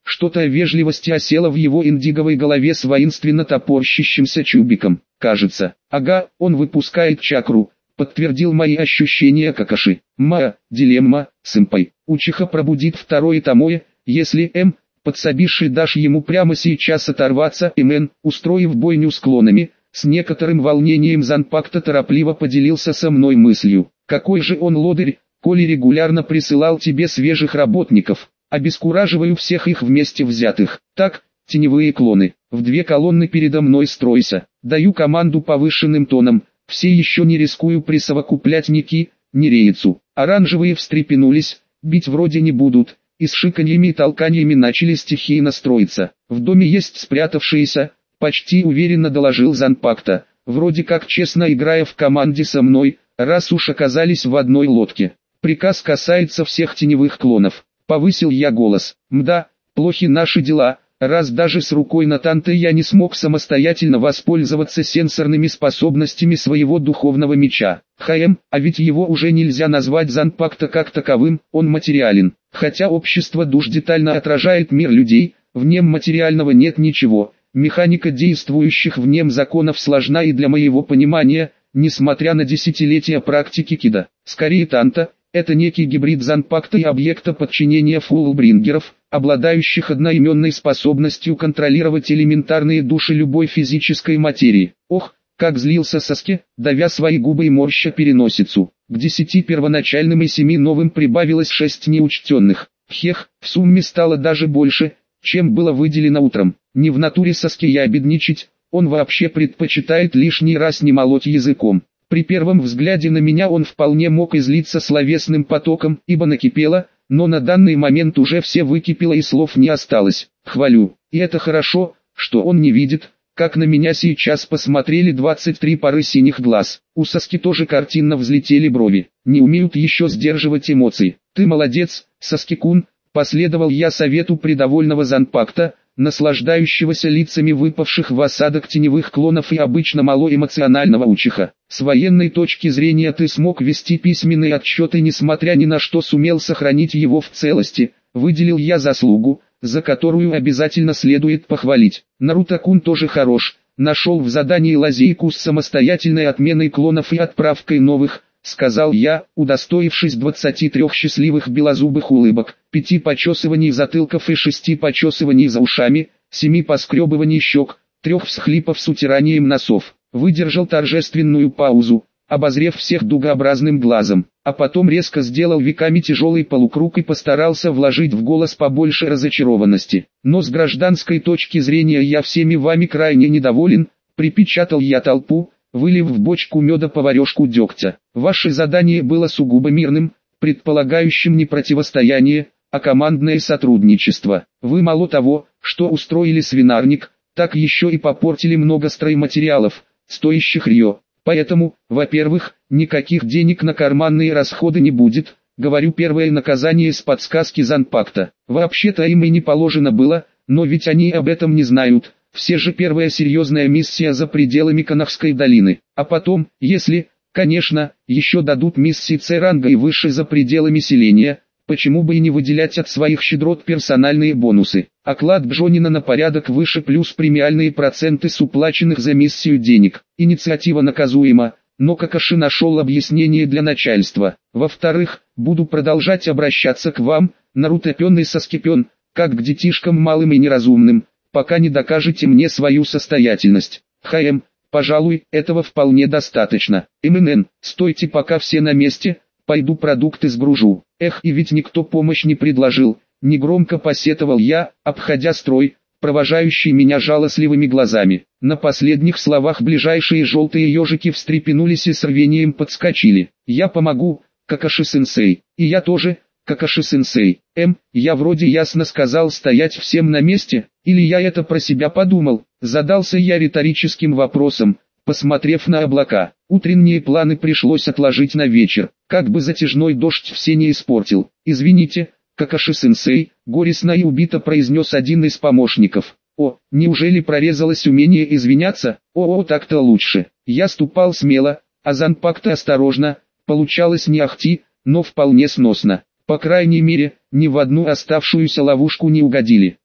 Что-то о вежливости осело в его индиговой голове с воинственно топорщащимся чубиком. Кажется, ага, он выпускает чакру, подтвердил мои ощущения Какаши. Ма, дилемма, сэмпай. Учиха пробудит второе томое, если М, подсобивший дашь ему прямо сейчас оторваться, М, устроив бойню с клонами. С некоторым волнением Занпакта торопливо поделился со мной мыслью. Какой же он лодырь, коли регулярно присылал тебе свежих работников. Обескураживаю всех их вместе взятых. Так, теневые клоны, в две колонны передо мной стройся. Даю команду повышенным тоном, все еще не рискую присовокуплять ники, ни рейцу. Оранжевые встрепенулись, бить вроде не будут, и с шиканьями и толканьями начали стихийно строиться. В доме есть спрятавшиеся, почти уверенно доложил Занпакта, вроде как честно играя в команде со мной, раз уж оказались в одной лодке. Приказ касается всех теневых клонов. Повысил я голос. Мда, плохи наши дела, раз даже с рукой Натанты я не смог самостоятельно воспользоваться сенсорными способностями своего духовного меча. ХМ, а ведь его уже нельзя назвать Занпакта как таковым, он материален. Хотя общество душ детально отражает мир людей, в нем материального нет ничего. Механика действующих в нем законов сложна и для моего понимания, несмотря на десятилетия практики Кида. Скорее Танта. Это некий гибрид Занпакта и объекта подчинения фуллбрингеров, обладающих одноименной способностью контролировать элементарные души любой физической материи. Ох, как злился Саски, давя свои губы и морща переносицу. К десяти первоначальным и семи новым прибавилось шесть неучтенных. Хех, в сумме стало даже больше, чем было выделено утром. Не в натуре Саски я обедничать, он вообще предпочитает лишний раз не молоть языком. При первом взгляде на меня он вполне мог излиться словесным потоком, ибо накипело, но на данный момент уже все выкипело и слов не осталось. Хвалю, и это хорошо, что он не видит, как на меня сейчас посмотрели двадцать три пары синих глаз. У Саски тоже картинно взлетели брови, не умеют еще сдерживать эмоции. Ты молодец, Саски-кун, последовал я совету придовольного Занпакта, наслаждающегося лицами выпавших в осадок теневых клонов и обычно малоэмоционального учиха. С военной точки зрения ты смог вести письменные отчеты, несмотря ни на что сумел сохранить его в целости, выделил я заслугу, за которую обязательно следует похвалить. Наруто-кун тоже хорош, нашел в задании лазейку с самостоятельной отменой клонов и отправкой новых, сказал я, удостоившись двадцати трех счастливых белозубых улыбок, пяти почесываний затылков и шести почесываний за ушами, семи поскребываний щек, трех всхлипов с утиранием носов. Выдержал торжественную паузу, обозрев всех дугообразным глазом, а потом резко сделал веками тяжелый полукруг и постарался вложить в голос побольше разочарованности. Но с гражданской точки зрения я всеми вами крайне недоволен, припечатал я толпу, вылив в бочку меда поварешку дегтя. Ваше задание было сугубо мирным, предполагающим не противостояние, а командное сотрудничество. Вы мало того, что устроили свинарник, так еще и попортили много стройматериалов, стоящих Рио. Поэтому, во-первых, никаких денег на карманные расходы не будет, говорю первое наказание с подсказки Занпакта. Вообще-то им и не положено было, но ведь они об этом не знают. Все же первая серьезная миссия за пределами Канахской долины. А потом, если, конечно, еще дадут миссии С-ранга и выше за пределами селения, почему бы и не выделять от своих щедрот персональные бонусы. Оклад Бжонина на порядок выше плюс премиальные проценты с уплаченных за миссию денег. Инициатива наказуема, но Какаши нашел объяснение для начальства. Во-вторых, буду продолжать обращаться к вам, Наруто-пен и Саски-пен, как к детишкам малым и неразумным, пока не докажете мне свою состоятельность. ХМ, пожалуй, этого вполне достаточно. МНН, стойте пока все на месте, пойду продукты сгружу. Эх, и ведь никто помощь не предложил, негромко посетовал я, обходя строй, провожающий меня жалостливыми глазами. На последних словах ближайшие желтые ежики встрепенулись и с рвением подскочили. Я помогу, Какаши-сенсей, и я тоже, Какаши-сенсей. М, я вроде ясно сказал стоять всем на месте, или я это про себя подумал, задался я риторическим вопросом, посмотрев на облака. Утренние планы пришлось отложить на вечер, как бы затяжной дождь все не испортил. Извините, Какаши-сенсей, горестно и убито произнес один из помощников. О, неужели прорезалось умение извиняться? О-о, так-то лучше. Я ступал смело, а Занпакта осторожно, получалось не ахти, но вполне сносно. По крайней мере, ни в одну оставшуюся ловушку не угодили.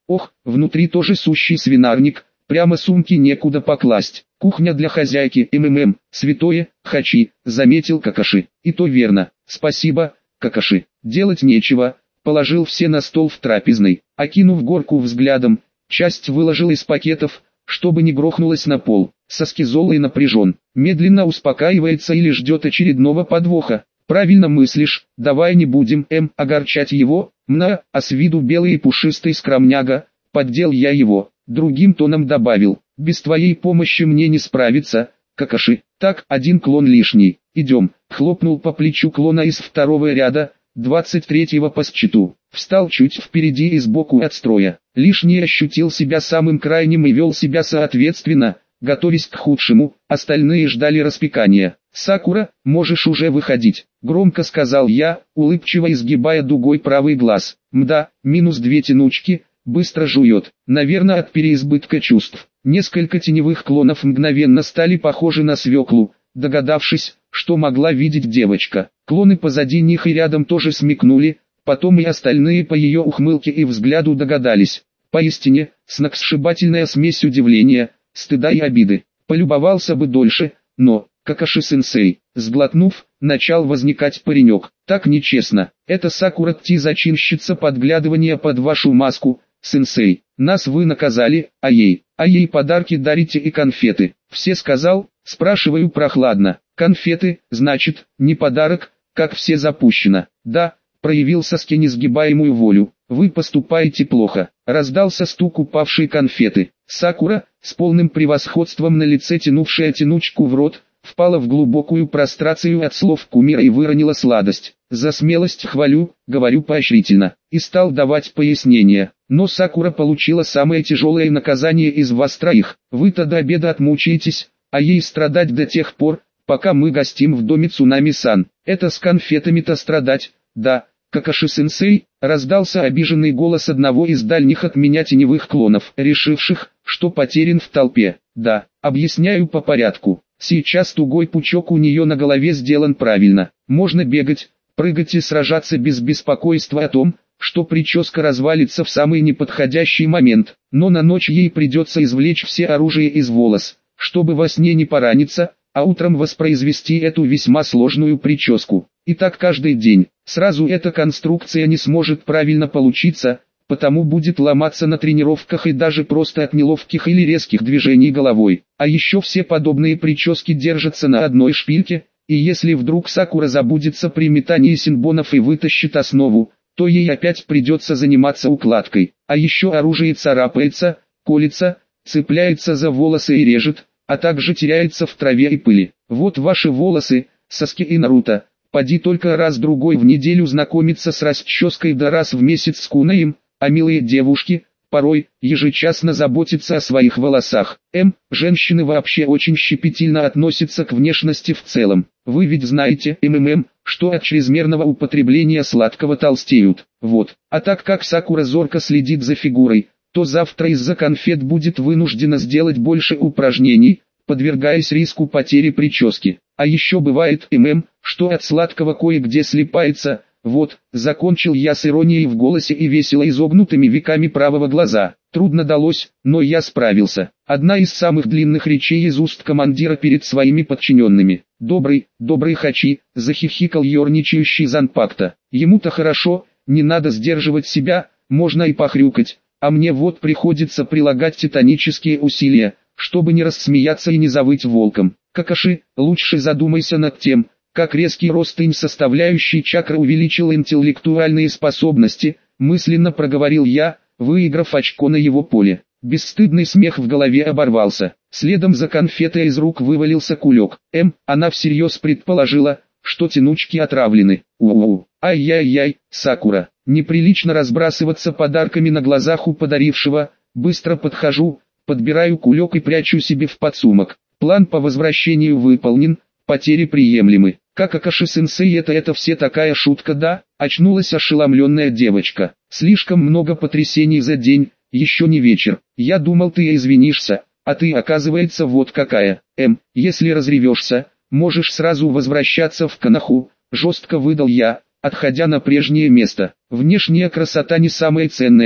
Ох, внутри тоже сущий свинарник, прямо сумки некуда покласть. Кухня для хозяйки, МММ, святое, хачи, заметил Какаши. И то верно, спасибо, Какаши. Делать нечего, положил все на стол в трапезной, окинув горку взглядом, часть выложил из пакетов, чтобы не грохнулось на пол. Соскизолый напряжен, медленно успокаивается или ждет очередного подвоха. Правильно мыслишь, давай не будем, эм, огорчать его, мна, а с виду белый и пушистый скромняга, поддел я его, другим тоном добавил, без твоей помощи мне не справиться, Какаши. Так, один клон лишний, идем, хлопнул по плечу клона из второго ряда, двадцать третьего по счету, встал чуть впереди и сбоку от строя, лишний ощутил себя самым крайним и вел себя соответственно, готовясь к худшему, остальные ждали распекания. «Сакура, можешь уже выходить», — громко сказал я, улыбчиво изгибая дугой правый глаз. «Мда, минус две тянучки, быстро жует, наверное от переизбытка чувств». Несколько теневых клонов мгновенно стали похожи на свеклу, догадавшись, что могла видеть девочка. Клоны позади них и рядом тоже смекнули, потом и остальные по ее ухмылке и взгляду догадались. Поистине, сногсшибательная смесь удивления, стыда и обиды. Полюбовался бы дольше, но, Какаши-сенсей, сглотнув, начал возникать паренек. Так нечестно, это Сакура-ти зачинщица подглядывания под вашу маску, сенсей. Нас вы наказали, а ей, а ей подарки дарите и конфеты. Все сказал, спрашиваю прохладно. Конфеты, значит, не подарок, как все запущено. Да, проявил Саски несгибаемую волю. Вы поступаете плохо. Раздался стук упавшей конфеты. Сакура, с полным превосходством на лице тянувшая тянучку в рот, впала в глубокую прострацию от слов кумира и выронила сладость. За смелость хвалю, говорю поощрительно, и стал давать пояснения. Но Сакура получила самое тяжелое наказание из вас троих. Вы-то до обеда отмучаетесь, а ей страдать до тех пор, пока мы гостим в доме Цунами-сан. Это с конфетами-то страдать, да. Какаши-сенсей, раздался обиженный голос одного из дальних от меня теневых клонов, решивших, что потерян в толпе. Да, объясняю по порядку. Сейчас тугой пучок у нее на голове сделан правильно. Можно бегать, прыгать и сражаться без беспокойства о том, что прическа развалится в самый неподходящий момент. Но на ночь ей придется извлечь все оружие из волос, чтобы во сне не пораниться, а утром воспроизвести эту весьма сложную прическу. И так каждый день. Сразу эта конструкция не сможет правильно получиться, потому будет ломаться на тренировках и даже просто от неловких или резких движений головой. А еще все подобные прически держатся на одной шпильке, и если вдруг Сакура забудется при метании синбонов и вытащит основу, то ей опять придется заниматься укладкой. А еще оружие царапается, колется, цепляется за волосы и режет, а также теряется в траве и пыли. Вот ваши волосы, Саски и Наруто. Поди только раз-другой в неделю знакомиться с расческой да раз в месяц с кунаем, а милые девушки, порой, ежечасно заботятся о своих волосах. М. Женщины вообще очень щепетильно относятся к внешности в целом. Вы ведь знаете, МММ, что от чрезмерного употребления сладкого толстеют. Вот. А так как Сакура зорко следит за фигурой, то завтра из-за конфет будет вынуждена сделать больше упражнений, подвергаясь риску потери прически. А еще бывает, ММ, что от сладкого кое-где слипается. Вот, закончил я с иронией в голосе и весело изогнутыми веками правого глаза. Трудно далось, но я справился. Одна из самых длинных речей из уст командира перед своими подчиненными. «Добрый, добрый хачи», — захихикал ерничающий Занпакта. «Ему-то хорошо, не надо сдерживать себя, можно и похрюкать, а мне вот приходится прилагать титанические усилия, чтобы не рассмеяться и не завыть волком. Какаши, лучше задумайся над тем, как резкий рост им составляющей чакры увеличил интеллектуальные способности», мысленно проговорил я, выиграв очко на его поле. Бесстыдный смех в голове оборвался. Следом за конфетой из рук вывалился кулек. М, она всерьез предположила, что тянучки отравлены. У-у-у, ай-яй-яй, Сакура, неприлично разбрасываться подарками на глазах у подарившего. Быстро подхожу, подбираю кулек и прячу себе в подсумок. План по возвращению выполнен, потери приемлемы. Как Какаши-сенсей, это это все такая шутка, да? Очнулась ошеломленная девочка. Слишком много потрясений за день, еще не вечер. Я думал, ты извинишься, а ты, оказывается, вот какая. Эм, если разревешься, можешь сразу возвращаться в Канаху, жестко выдал я, отходя на прежнее место. Внешняя красота не самое ценное,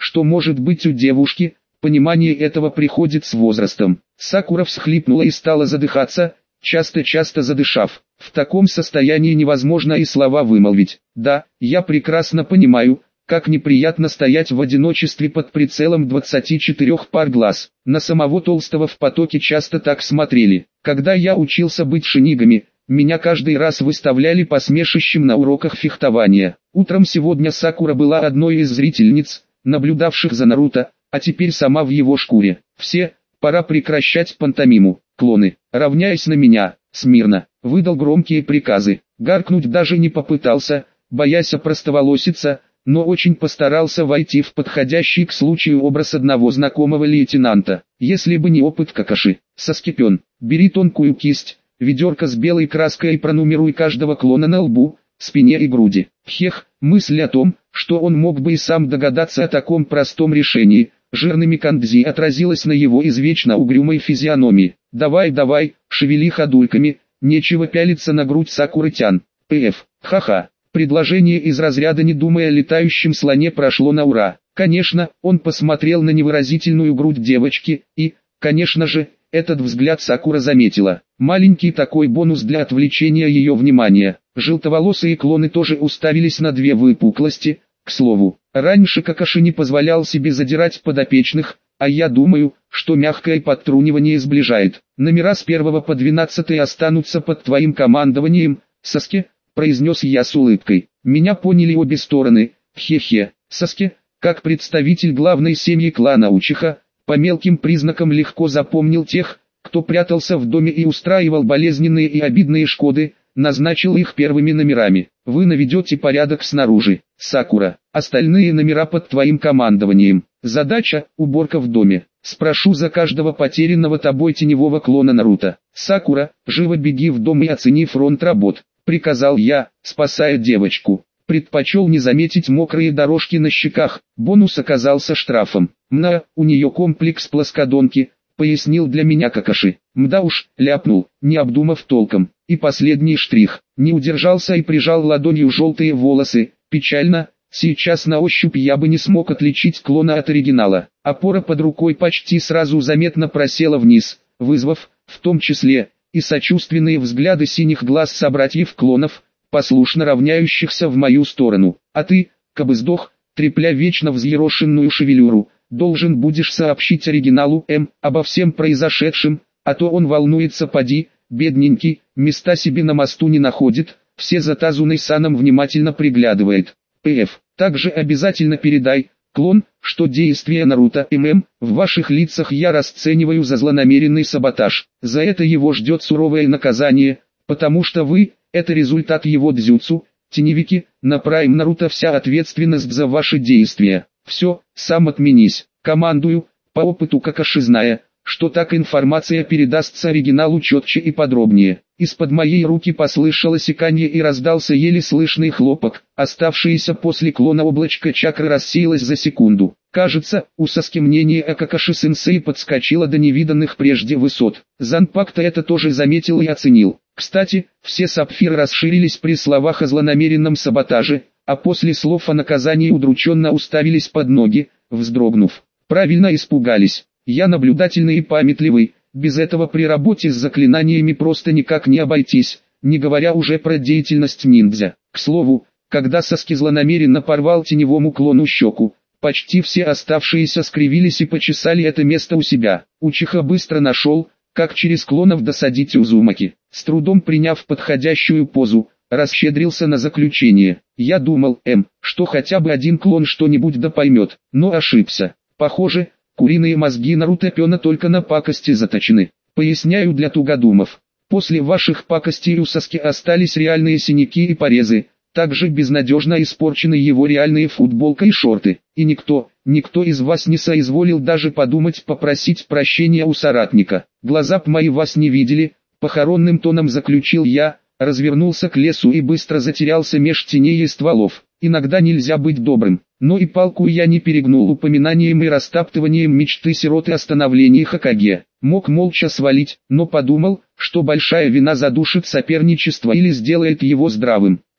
что может быть у девушки, понимание этого приходит с возрастом. Сакура всхлипнула и стала задыхаться, часто-часто задышав. В таком состоянии невозможно и слова вымолвить. Да, я прекрасно понимаю, как неприятно стоять в одиночестве под прицелом двадцати четырёх пар глаз. На самого Толстого в потоке часто так смотрели. Когда я учился быть шинигами, меня каждый раз выставляли посмешищем на уроках фехтования. Утром сегодня Сакура была одной из зрительниц, наблюдавших за Наруто, а теперь сама в его шкуре. Все, пора прекращать пантомиму. Клоны, равняясь на меня, смирно, выдал громкие приказы. Гаркнуть даже не попытался, боясь опростоволоситься, но очень постарался войти в подходящий к случаю образ одного знакомого лейтенанта. Если бы не опыт Какаши. Саскипен, бери тонкую кисть, ведерко с белой краской и пронумеруй каждого клона на лбу, спине и груди. Хех, мысль о том, что он мог бы и сам догадаться о таком простом решении, жирными кандзи отразилась на его извечно угрюмой физиономии. «Давай, давай, шевели ходульками, нечего пялиться на грудь Сакуры-тян». П.Ф. Ха-ха. Предложение из разряда «не думая о летающем слоне» прошло на ура. Конечно, он посмотрел на невыразительную грудь девочки, и, конечно же, этот взгляд Сакура заметила. Маленький такой бонус для отвлечения ее внимания. Желтоволосые клоны тоже уставились на две выпуклости. К слову, раньше Какаши не позволял себе задирать подопечных, а я думаю, что мягкое подтрунивание сближает. Номера с первого по двенадцатый останутся под твоим командованием, Саске, произнес я с улыбкой. Меня поняли обе стороны. Хе-хе. Саске, как представитель главной семьи клана Учиха, по мелким признакам легко запомнил тех, кто прятался в доме и устраивал болезненные и обидные шкоды, назначил их первыми номерами. Вы наведете порядок снаружи, Сакура. Остальные номера под твоим командованием. Задача – уборка в доме. Спрошу за каждого потерянного тобой теневого клона Наруто. Сакура, живо беги в дом и оцени фронт работ, приказал я, спасая девочку. Предпочел не заметить мокрые дорожки на щеках, бонус оказался штрафом. Мна, у нее комплекс плоскодонки, пояснил для меня Какаши. Мда уж, ляпнул, не обдумав толком. И последний штрих, не удержался и прижал ладонью желтые волосы, печально, сейчас на ощупь я бы не смог отличить клона от оригинала. Опора под рукой почти сразу заметно просела вниз, вызвав, в том числе, и сочувственные взгляды синих глаз собратьев-клонов, послушно равняющихся в мою сторону. А ты, кабы сдох, трепля вечно взъерошенную шевелюру, должен будешь сообщить оригиналу М обо всем произошедшем, а то он волнуется поди, бедненький, места себе на мосту не находит, все за Тазуной-саном внимательно приглядывает. П.Ф. Также обязательно передай, клон, что действия Наруто ММ в ваших лицах я расцениваю за злонамеренный саботаж. За это его ждет суровое наказание, потому что вы – это результат его дзюцу. Теневики, направим Наруто вся ответственность за ваши действия. Все, сам отменись. Командую, по опыту Какаши зная, что так информация передастся оригиналу четче и подробнее. Из-под моей руки послышалось иканье и раздался еле слышный хлопок. Оставшееся после клона облачко чакры рассеялось за секунду. Кажется, у Саски мнение о Какаши-сенсей подскочило до невиданных прежде высот. Занпакто это тоже заметил и оценил. Кстати, все сапфиры расширились при словах о злонамеренном саботаже, а после слов о наказании удрученно уставились под ноги, вздрогнув. Правильно испугались. Я наблюдательный и памятливый, без этого при работе с заклинаниями просто никак не обойтись, не говоря уже про деятельность ниндзя. К слову, когда Саски злонамеренно порвал теневому клону щеку, почти все оставшиеся скривились и почесали это место у себя. Учиха быстро нашел, как через клонов досадить Узумаки. С трудом приняв подходящую позу, расщедрился на заключение. Я думал, М, что хотя бы один клон что-нибудь да поймет, но ошибся. Похоже, куриные мозги Наруто Пёна только на пакости заточены. Поясняю для тугодумов. После ваших пакостей у Саски остались реальные синяки и порезы, также безнадежно испорчены его реальные футболка и шорты. И никто, никто из вас не соизволил даже подумать попросить прощения у соратника. Глаза б мои вас не видели, похоронным тоном заключил я, развернулся к лесу и быстро затерялся меж теней и стволов. Иногда нельзя быть добрым, но и палку я не перегнул упоминанием и растаптыванием мечты сироты о становлении Хокаге. Мог молча свалить, но подумал, что большая вина задушит соперничество или сделает его здравым.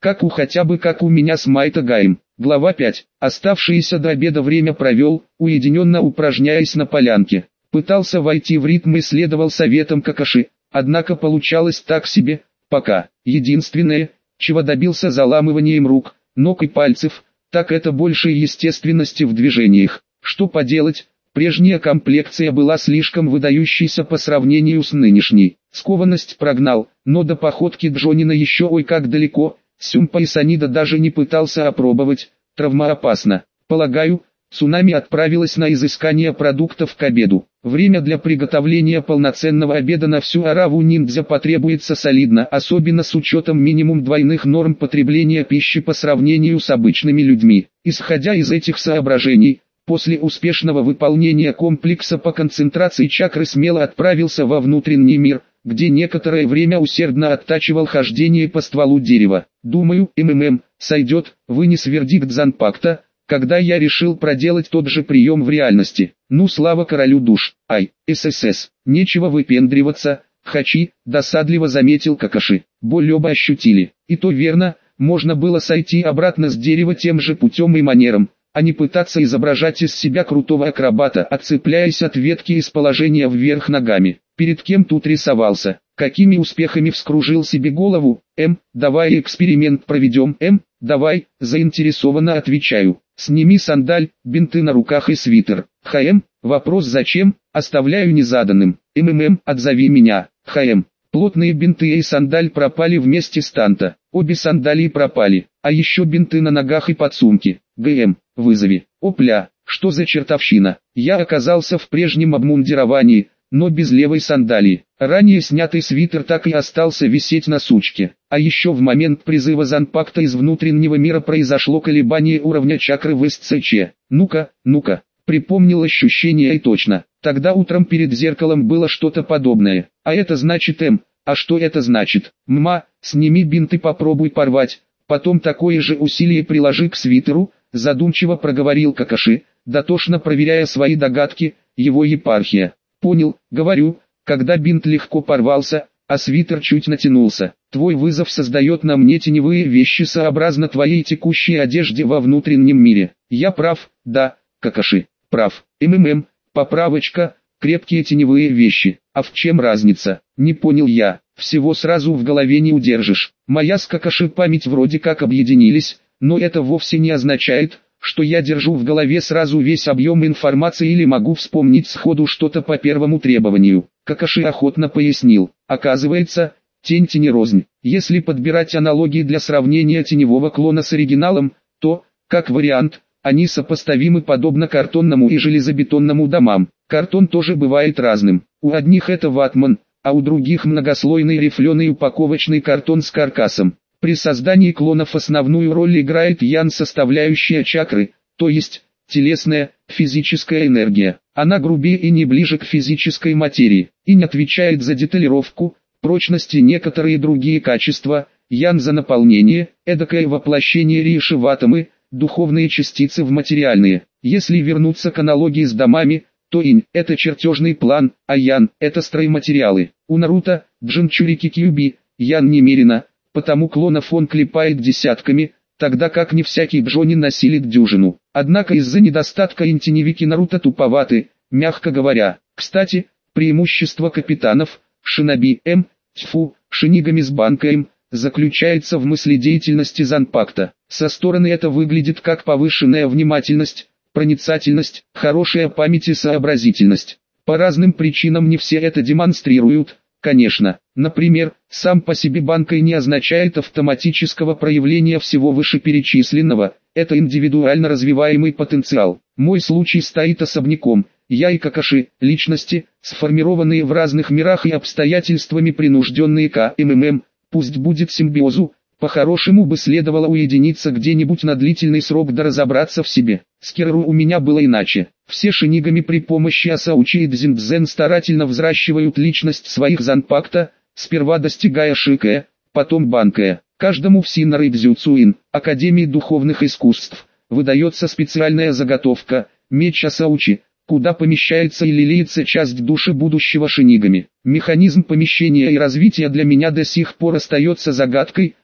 Как у хотя бы как у меня с Майта Гаем. Глава пять. Оставшееся до обеда время провел, уединенно упражняясь на полянке. Пытался войти в ритм и следовал советам Какаши, однако получалось так себе, пока. Единственное, чего добился заламыванием рук, ног и пальцев, так это большей естественности в движениях. Что поделать, прежняя комплекция была слишком выдающейся по сравнению с нынешней. Скованность прогнал, но до походки Джонина еще ой как далеко. Сюмпа и Санида даже не пытался опробовать, травмоопасно. Полагаю, Цунами отправилась на изыскание продуктов к обеду. Время для приготовления полноценного обеда на всю ораву ниндзя потребуется солидно, особенно с учетом минимум двойных норм потребления пищи по сравнению с обычными людьми. Исходя из этих соображений, после успешного выполнения комплекса по концентрации чакры смело отправился во внутренний мир, где некоторое время усердно оттачивал хождение по стволу дерева. Думаю, МММ сойдет, вынес вердикт Занпакта, когда я решил проделать тот же прием в реальности. Ну слава королю душ, ай, ССС, нечего выпендриваться, хачи, досадливо заметил Какаши. Боль оба ощутили. И то верно, можно было сойти обратно с дерева тем же путем и манером, а не пытаться изображать из себя крутого акробата, отцепляясь от ветки из положения вверх ногами. Перед кем тут рисовался? Какими успехами вскружил себе голову? М, давай эксперимент проведем. М, давай, заинтересованно отвечаю. Сними сандаль, бинты на руках и свитер. ХМ, вопрос зачем, оставляю незаданным. МММ, отзови меня. ХМ, плотные бинты и сандаль пропали вместе с танто. Обе сандалии пропали, а еще бинты на ногах и подсумки. ГМ, вызови. Опля, что за чертовщина? Я оказался в прежнем обмундировании, но без левой сандалии. Ранее снятый свитер так и остался висеть на сучке. А еще в момент призыва Занпакта из внутреннего мира произошло колебание уровня чакры в СЦЧ. Ну-ка, ну-ка, припомнил ощущение и точно. Тогда утром перед зеркалом было что-то подобное. А это значит М. А что это значит? Мма, сними бинт и попробуй порвать. Потом такое же усилие приложи к свитеру, задумчиво проговорил Какаши, дотошно проверяя свои догадки, его епархия. Понял, говорю, когда бинт легко порвался, а свитер чуть натянулся. Твой вызов создает на мне теневые вещи сообразно твоей текущей одежде во внутреннем мире. Я прав, да, Какаши, прав. МММ, поправочка, крепкие теневые вещи. А в чем разница? Не понял я. Всего сразу в голове не удержишь. Моя с Какаши память вроде как объединились, но это вовсе не означает, что я держу в голове сразу весь объем информации или могу вспомнить сходу что-то по первому требованию. Какаши охотно пояснил. Оказывается, тень тени рознь. Если подбирать аналогии для сравнения теневого клона с оригиналом, то, как вариант, они сопоставимы подобно картонному и железобетонному домам. Картон тоже бывает разным. У одних это ватман, а у других многослойный рифленый упаковочный картон с каркасом. При создании клонов основную роль играет ян-составляющая чакры, то есть телесная, физическая энергия. Она грубее и не ближе к физической материи, и не отвечает за деталировку, прочность и некоторые другие качества. Ян за наполнение, эдакое воплощение риши в атомы, духовные частицы в материальные. Если вернуться к аналогии с домами, то инь – это чертежный план, а ян – это стройматериалы. У Наруто, Джинчурики Кьюби, ян немерено, потому клонов он клепает десятками, тогда как не всякий Джонин насилит дюжину. Однако из-за недостатка интеневики Наруто туповаты, мягко говоря. Кстати, преимущество капитанов, шиноби М, тьфу, шинигами с банка М, заключается в мыследеятельности Занпакта. Со стороны это выглядит как повышенная внимательность, проницательность, хорошая память и сообразительность. По разным причинам не все это демонстрируют. Конечно, например, сам по себе банкой не означает автоматического проявления всего вышеперечисленного, это индивидуально развиваемый потенциал. Мой случай стоит особняком, я и Какаши, личности, сформированные в разных мирах и обстоятельствами принужденные к МММ, пусть будет симбиозу, по-хорошему бы следовало уединиться где-нибудь на длительный срок да разобраться в себе. С Керру у меня было иначе. Все шинигами при помощи Асаучи и Дзиндзен старательно взращивают личность своих Занпакта, сперва достигая Шикая, потом Банкая. Каждому в Синнары Дзюцуин, Академии духовных искусств, выдается специальная заготовка, меч Асаучи, куда помещается и лелеется часть души будущего шинигами. Механизм помещения и развития для меня до сих пор остается загадкой,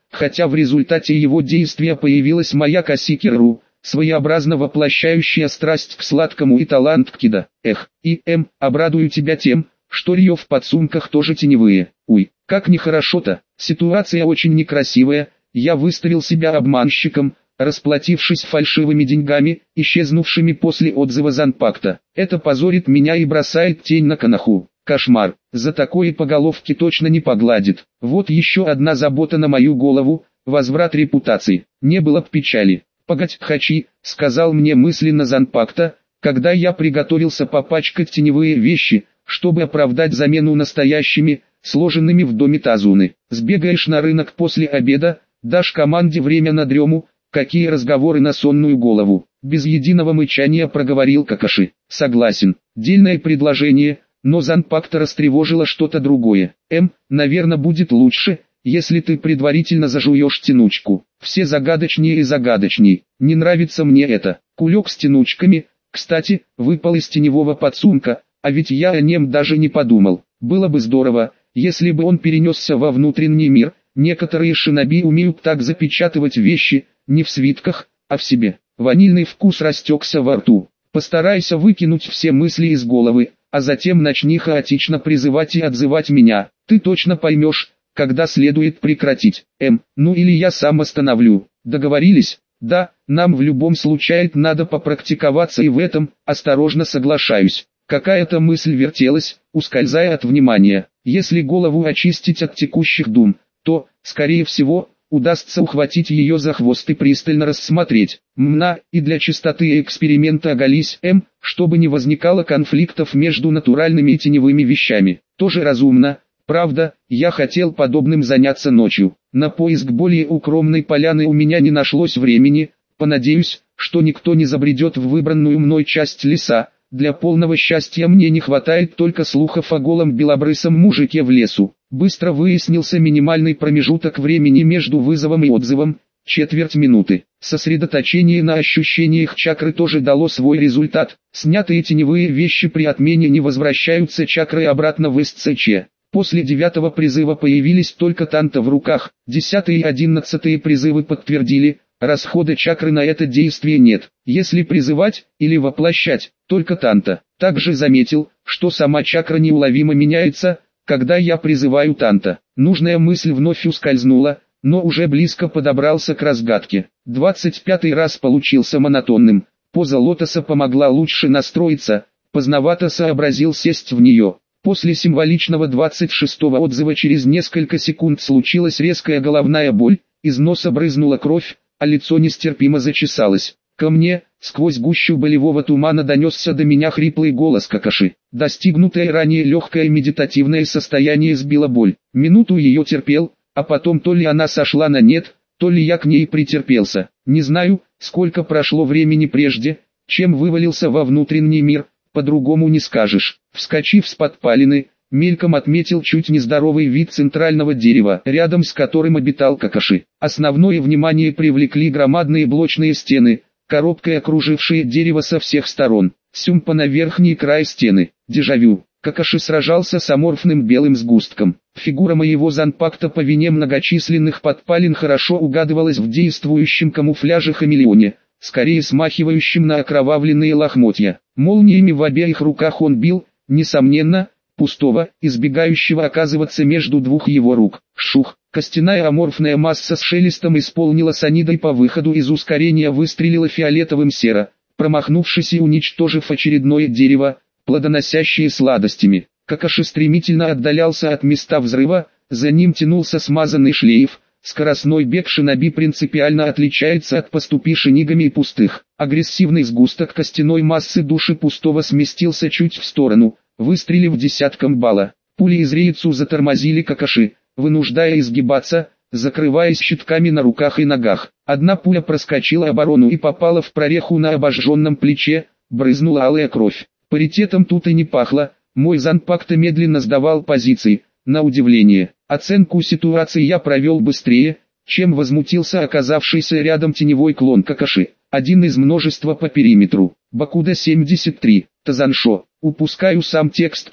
хотя в результате его действия появилась моя Касикиру, своеобразно воплощающая страсть к сладкому и талант к кида. Эх, и М, обрадую тебя тем, что ее в подсумках тоже теневые. Уй, как нехорошо-то, ситуация очень некрасивая, я выставил себя обманщиком, расплатившись фальшивыми деньгами, исчезнувшими после отзыва Занпакта. Это позорит меня и бросает тень на Канаху. Кошмар, за такое по головке точно не погладит. Вот еще одна забота на мою голову, возврат репутации. Не было б печали. «Погодь, Хачи», — сказал мне мысленно Занпакта, когда я приготовился попачкать теневые вещи, чтобы оправдать замену настоящими, сложенными в доме Тазуны. «Сбегаешь на рынок после обеда, дашь команде время на дрему, какие разговоры на сонную голову». Без единого мычания проговорил Какаши. «Согласен, дельное предложение». Но Занпакта растревожило что-то другое. «Эм, наверное, будет лучше, если ты предварительно зажуешь тянучку. Все загадочнее и загадочней. Не нравится мне это. Кулек с тянучками, кстати, выпал из теневого подсумка, а ведь я о нем даже не подумал. Было бы здорово, если бы он перенесся во внутренний мир. Некоторые шиноби умеют так запечатывать вещи, не в свитках, а в себе». Ванильный вкус растекся во рту. «Постарайся выкинуть все мысли из головы, а затем начни хаотично призывать и отзывать меня. Ты точно поймешь, когда следует прекратить. Эм, ну или я сам остановлю. Договорились?» «Да, нам в любом случае надо попрактиковаться и в этом, осторожно соглашаюсь». Какая-то мысль вертелась, ускользая от внимания. Если голову очистить от текущих дум, то, скорее всего, удастся ухватить ее за хвост и пристально рассмотреть. Мна, и для чистоты эксперимента оголись М, чтобы не возникало конфликтов между натуральными и теневыми вещами. Тоже разумно. Правда, я хотел подобным заняться ночью. На поиск более укромной поляны у меня не нашлось времени. Понадеюсь, что никто не забредет в выбранную мной часть леса. Для полного счастья мне не хватает только слухов о голом белобрысом мужике в лесу. Быстро выяснился минимальный промежуток времени между вызовом и отзывом – четверть минуты. Сосредоточение на ощущениях чакры тоже дало свой результат. Снятые теневые вещи при отмене не возвращаются чакрой обратно в СЦЧ. После девятого призыва появились только танта в руках. Десятый и одиннадцатые призывы подтвердили, расхода чакры на это действие нет. Если призывать или воплощать, только танта. Также заметил, что сама чакра неуловимо меняется, когда я призываю танта. Нужная мысль вновь ускользнула, но уже близко подобрался к разгадке. Двадцать пятый раз получился монотонным. Поза лотоса помогла лучше настроиться, поздновато сообразил сесть в нее. После символичного двадцать шестого отзыва через несколько секунд случилась резкая головная боль, из носа брызнула кровь, а лицо нестерпимо зачесалось. Ко мне, сквозь гущу болевого тумана донесся до меня хриплый голос Какаши. Достигнутое ранее легкое медитативное состояние сбило боль. Минуту ее терпел, а потом то ли она сошла на нет, то ли я к ней претерпелся. Не знаю, сколько прошло времени прежде, чем вывалился во внутренний мир, по-другому не скажешь. Вскочив с подпалины, мельком отметил чуть нездоровый вид центрального дерева, рядом с которым обитал Какаши. Основное внимание привлекли громадные блочные стены, коробкой окружившие дерево со всех сторон. Сюмпа на верхний край стены. Дежавю. Какаши сражался с аморфным белым сгустком. Фигура моего Занпакта по вине многочисленных подпалин хорошо угадывалась в действующем камуфляже хамелеоне, скорее смахивающим на окровавленные лохмотья. Молниями в обеих руках он бил, несомненно, пустого, избегающего оказываться между двух его рук. Шух, костяная аморфная масса с шелестом исполнила санидой по выходу из ускорения, выстрелила фиолетовым серо, промахнувшись и уничтожив очередное дерево, плодоносящее сладостями. Какаши стремительно отдалялся от места взрыва, за ним тянулся смазанный шлейф. Скоростной бег шиноби принципиально отличается от поступи шинигами и пустых. Агрессивный сгусток костяной массы души пустого сместился чуть в сторону, выстрелив десятком балла. Пули из рейцу затормозили Какаши, вынуждая изгибаться, закрываясь щитками на руках и ногах. Одна пуля проскочила оборону и попала в прореху на обожженном плече, брызнула алая кровь. Паритетом тут и не пахло, мой Занпакта медленно сдавал позиции. На удивление, оценку ситуации я провел быстрее, чем возмутился оказавшийся рядом теневой клон Какаши. Один из множества по периметру. Бакуда семьдесят три. Тазаншо. Упускаю сам текст кида,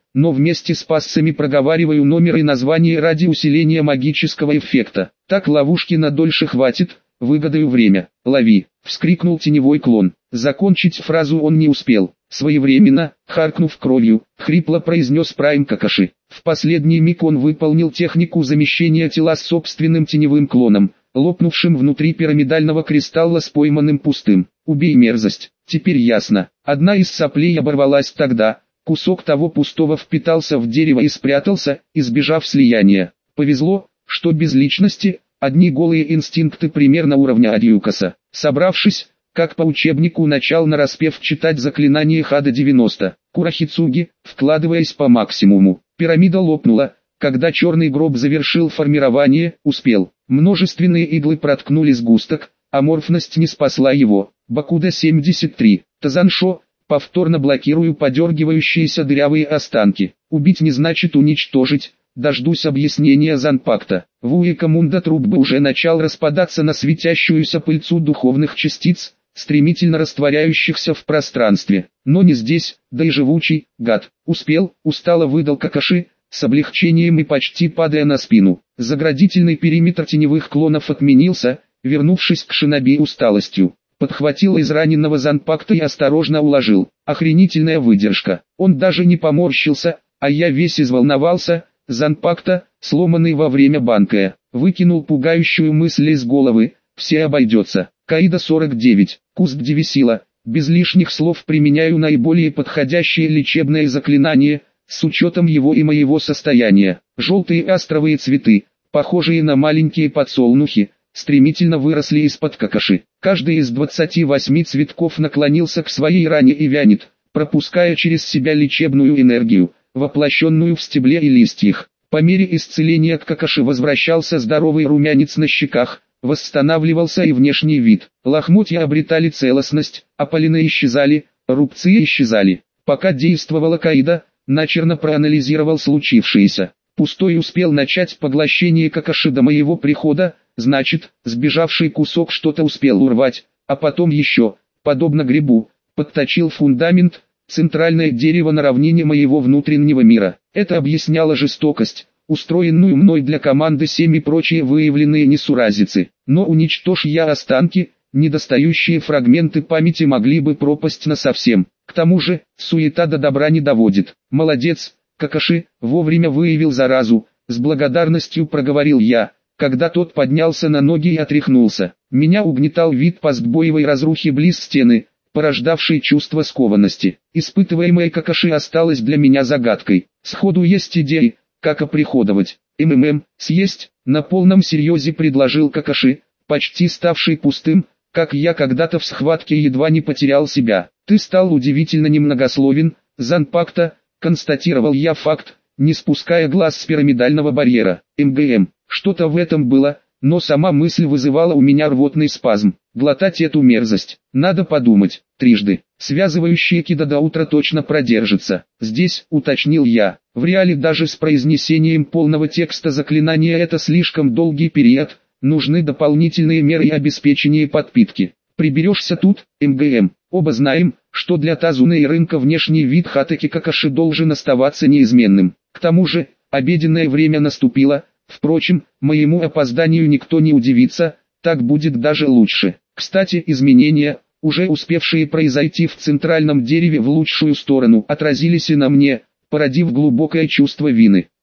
но вместе с пассами проговариваю номер и название ради усиления магического эффекта. Так ловушки на дольше хватит, выгадаю время. Лови, вскрикнул теневой клон. Закончить фразу он не успел. Своевременно, харкнув кровью, хрипло произнес Прайм Какаши. В последний миг он выполнил технику замещения тела с собственным теневым клоном, лопнувшим внутри пирамидального кристалла с пойманным пустым. Убей мерзость. Теперь ясно. Одна из соплей оборвалась тогда, кусок того пустого впитался в дерево и спрятался, избежав слияния. Повезло, что без личности, одни голые инстинкты примерно уровня Адьюкаса. Собравшись, как по учебнику, начал нараспев читать заклинание Хада девяносто. Курахицуги, вкладываясь по максимуму. Пирамида лопнула, когда черный гроб завершил формирование, успел. Множественные иглы проткнули сгусток, аморфность не спасла его. Бакуда семьдесят три. Тазаншо, повторно блокирую подергивающиеся дырявые останки. Убить не значит уничтожить. Дождусь объяснения Занпакта. Вуэкамунда Трубба уже начал распадаться на светящуюся пыльцу духовных частиц, стремительно растворяющихся в пространстве. Но не здесь, да и живучий, гад. Успел, устало выдал Какаши, с облегчением и почти падая на спину. Заградительный периметр теневых клонов отменился, вернувшись к шиноби усталостью. Подхватил из раненого Занпакта и осторожно уложил. Охренительная выдержка. Он даже не поморщился, а я весь изволновался. Занпакта, сломанный во время банкая, выкинул пугающую мысль из головы, все обойдется. Каида сорок девять, Куст Девисила, без лишних слов применяю наиболее подходящее лечебное заклинание, с учетом его и моего состояния. Желтые астровые цветы, похожие на маленькие подсолнухи, стремительно выросли из-под Какаши. Каждый из двадцати восьми цветков наклонился к своей ране и вянет, пропуская через себя лечебную энергию, воплощенную в стебле и листьях. По мере исцеления к Какаши возвращался здоровый румянец на щеках, восстанавливался и внешний вид. Лохмотья обретали целостность, опалины исчезали, рубцы исчезали. Пока действовала Каида, начерно проанализировал случившееся. Пустой успел начать поглощение Какаши до моего прихода, значит, сбежавший кусок что-то успел урвать, а потом еще, подобно грибу, подточил фундамент, центральное дерево на равнине моего внутреннего мира. Это объясняло жестокость, устроенную мной для команды семь и прочие выявленные несуразицы. Но уничтожь я останки, недостающие фрагменты памяти могли бы пропасть насовсем. К тому же, суета до добра не доводит. Молодец, Какаши, вовремя выявил заразу, с благодарностью проговорил я, когда тот поднялся на ноги и отряхнулся. Меня угнетал вид постбоевой разрухи близ стены, порождавший чувство скованности. Испытываемое Какаши осталось для меня загадкой. Сходу есть идеи, как оприходовать. МММ, съесть, на полном серьезе предложил Какаши, почти ставший пустым, как я когда-то в схватке едва не потерял себя. Ты стал удивительно немногословен, Занпакта, констатировал я факт, не спуская глаз с пирамидального барьера. МГМ, что-то в этом было, но сама мысль вызывала у меня рвотный спазм. Глотать эту мерзость, надо подумать, трижды. Связывающие кида до утра точно продержится. Здесь, уточнил я, в реале даже с произнесением полного текста заклинания это слишком долгий период, нужны дополнительные меры обеспечения подпитки. Приберешься тут, МГМ, оба знаем, что для Тазуны и рынка внешний вид Хатаки Какаши должен оставаться неизменным. К тому же, обеденное время наступило, впрочем, моему опозданию никто не удивится, так будет даже лучше. Кстати, изменения, уже успевшие произойти в центральном дереве в лучшую сторону, отразились и на мне, породив глубокое чувство вины.